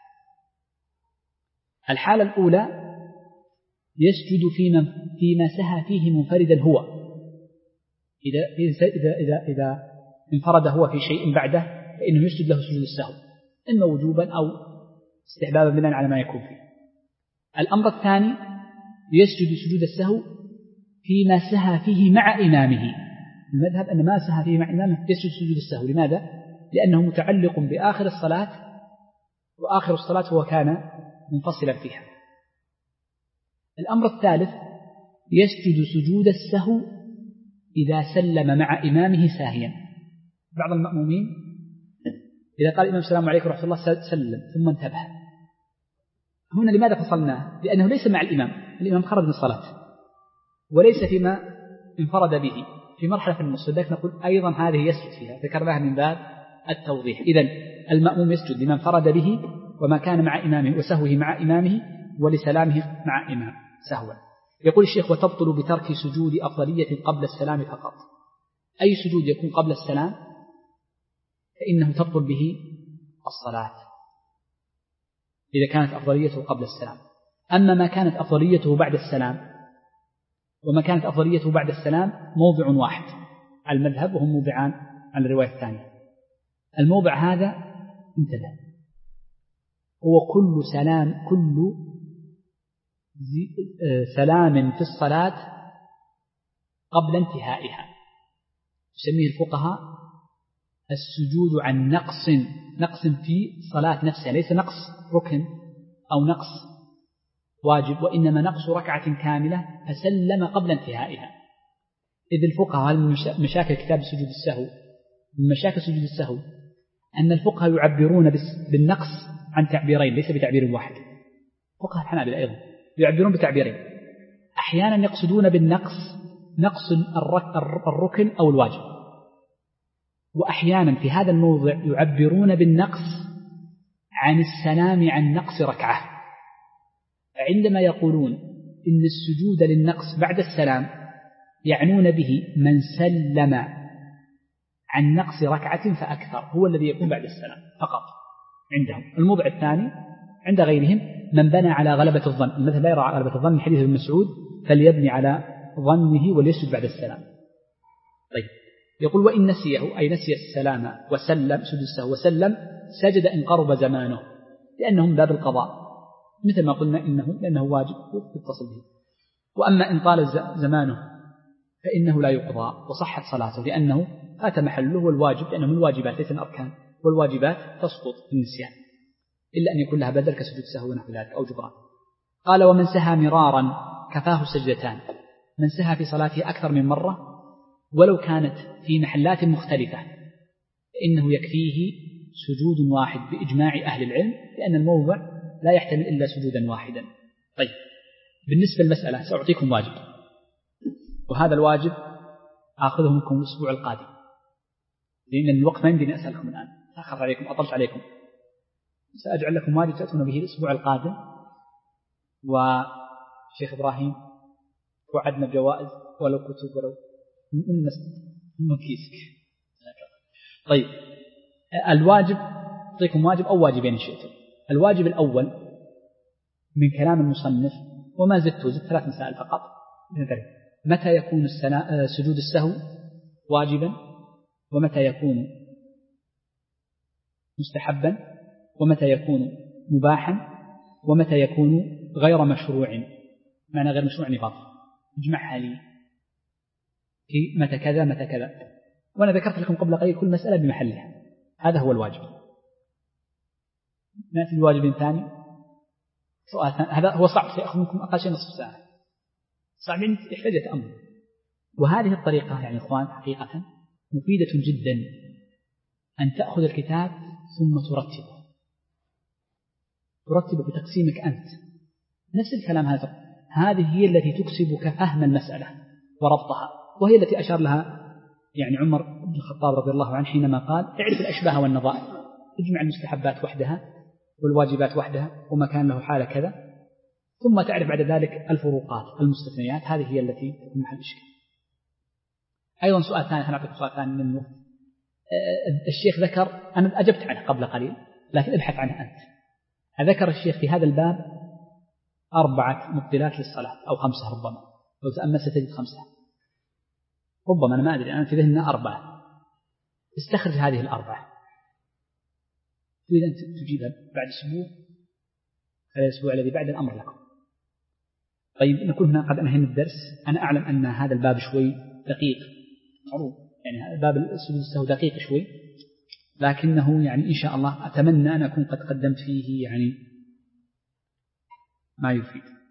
الحالة الأولى يسجد فيما فيما سهى فيه منفردا هو، إذا إذا إذا إذا انفرد هو في شيء بعده فإنه يسجد له سجود السهو، إما وجوبا أو استحبابا بناء على ما يكون فيه. الأمر الثاني يسجد سجود السهو فيما سهى فيه مع إمامه، المذهب أن ما سهى فيه مع إمامه يسجد سجود السهو. لماذا؟ لأنه متعلق بآخر الصلاة، وآخر الصلاة هو كان منفصلا فيها. الأمر الثالث يسجد سجود السهو إذا سلم مع إمامه ساهيا. بعض المأمومين إذا قال الإمام السلام عليكم ورحمة الله سلم ثم انتبه، هنا لماذا فصلناه؟ لأنه ليس مع الإمام، الإمام خرج من الصلاة وليس فيما انفرد به في مرحلة في النص، لذلك نقول أيضا هذه يسجد فيها، ذكرناها من باب التوضيح. إذن المأموم يسجد لمن فرد به وما كان مع إمامه وسهوه مع إمامه ولسلامه مع إمام سهوا. يقول الشيخ وتبطل بترك سجود أفضلية قبل السلام فقط. أي سجود يكون قبل السلام فإنه تبطل به الصلاة إذا كانت أفضليته قبل السلام. أما ما كانت أفضليته بعد السلام، وما كانت أفضليته بعد السلام موضع واحد على المذهب وهم موضعان على الرواية الثانية. الموضع هذا انتبه، هو كل سلام كل سلام في الصلاة قبل انتهائها، يسميه الفقهاء السجود عن نقص نقص في صلاة نفسها، ليس نقص ركن أو نقص واجب، وإنما نقص ركعة كاملة فسلم قبل انتهائها. إذ الفقهاء من مشاكل كتاب سجود السهو من مشاكل سجود السهو أن الفقهاء يعبرون بالنقص عن تعبيرين ليس بتعبير واحد. فقهاء الحنابلة أيضا يعبرون بتعبيرين، أحيانا يقصدون بالنقص نقص الركن أو الواجب، وأحيانا في هذا الموضع يعبرون بالنقص عن السلام عن نقص ركعة. عندما يقولون إن السجود للنقص بعد السلام يعنون به من سلم عن نقص ركعة فأكثر، هو الذي يكون بعد السلام فقط عندهم. الموضع الثاني عند غيرهم من بنى على غلبة الظن، المثل لا يرى على غلبة الظن من حديث ابن مسعود فليبني على ظنه وليسجد بعد السلام. طيب، يقول وإن نسيه أي نسي السلام وسلم سجد السهو وسلم سجد إن قرب زمانه، لأنه من باب القضاء مثل ما قلنا إنه لأنه واجب يتصل به. وأما إن طال زمانه فإنه لا يقضى وصحت صلاته، لأنه فات محله والواجب، لأنه من الواجبات ليس من الأركان، والواجبات تسقط في النسيان إلا أن يكون لها بدل كسجود السهو ونحو ذلك أو جبران. قال ومن سهى مرارا كفاه سجدتان، من سهى في صلاته أكثر من مرة ولو كانت في محلات مختلفة فإنه يكفيه سجود واحد بإجماع أهل العلم، لأن الموضع لا يحتمل إلا سجودا واحدا. طيب، بالنسبة للمسألة سأعطيكم واجب، وهذا الواجب آخذه منكم الأسبوع القادم، لأن الوقت ما يمديني أسألكم الآن، تأخر عليكم أطلت عليكم، سأجعل لكم واجب تأتون به الأسبوع القادم. وشيخ إبراهيم وعدنا بجوائز ولو كتب ولو من من كيسك. طيب، الواجب أعطيكم واجب أو واجبين إن شئتم. الواجب الأول من كلام المصنف وما زدت زدت ثلاث مسائل فقط. متى يكون سجود السهو واجبا، ومتى يكون مستحبا، ومتى يكون مباحا، ومتى يكون غير مشروع. معنى غير مشروع يعني باطل، اجمعها لي في متى كذا متى كذا، وأنا ذكرت لكم قبل قليل كل مسألة بمحلها. هذا هو الواجب. نأتي الواجب الثاني. سؤال ثاني، هذا هو صعب، سيأخذ منكم أقل شيء نصف ساعة، صعب يحتاج تأمل. وهذه الطريقة يعني إخوان حقيقة مفيدة جدا، أن تأخذ الكتاب ثم ترتبه ترتبه بتقسيمك أنت. نفس الكلام هذا، هذه هي التي تكسبك فهم المسألة وربطها، وهي التي أشار لها يعني عمر بن الخطاب رضي الله عنه حينما قال اعرف الأشباه والنظائر، اجمع المستحبات وحدها والواجبات وحدها وما كان له حال كذا، ثم تعرف بعد ذلك الفروقات المستثنيات، هذه هي التي تكون محل إشكال. أيضا سؤال ثاني، سنعطيك سؤال ثاني منه. الشيخ ذكر، أنا أجبت عنه قبل قليل لكن ابحث عنه أنت. ذكر الشيخ في هذا الباب أربعة مبطلات للصلاة أو خمسة، ربما لو تأمل ستجد خمسة، ربما أنا ما أدري، أنا في ذهننا أربعة. استخرج هذه الأربعة، تريد أن تجيبها بعد أسبوع، هذا الأسبوع الذي بعد الأمر لكم. طيب، نكون هنا قد أنهينا الدرس. أنا أعلم أن هذا الباب شوي دقيق، معروف يعني باب السجود السهو دقيق شوي، لكنه يعني إن شاء الله أتمنى أن أكون قد قدمت فيه يعني ما يفيد.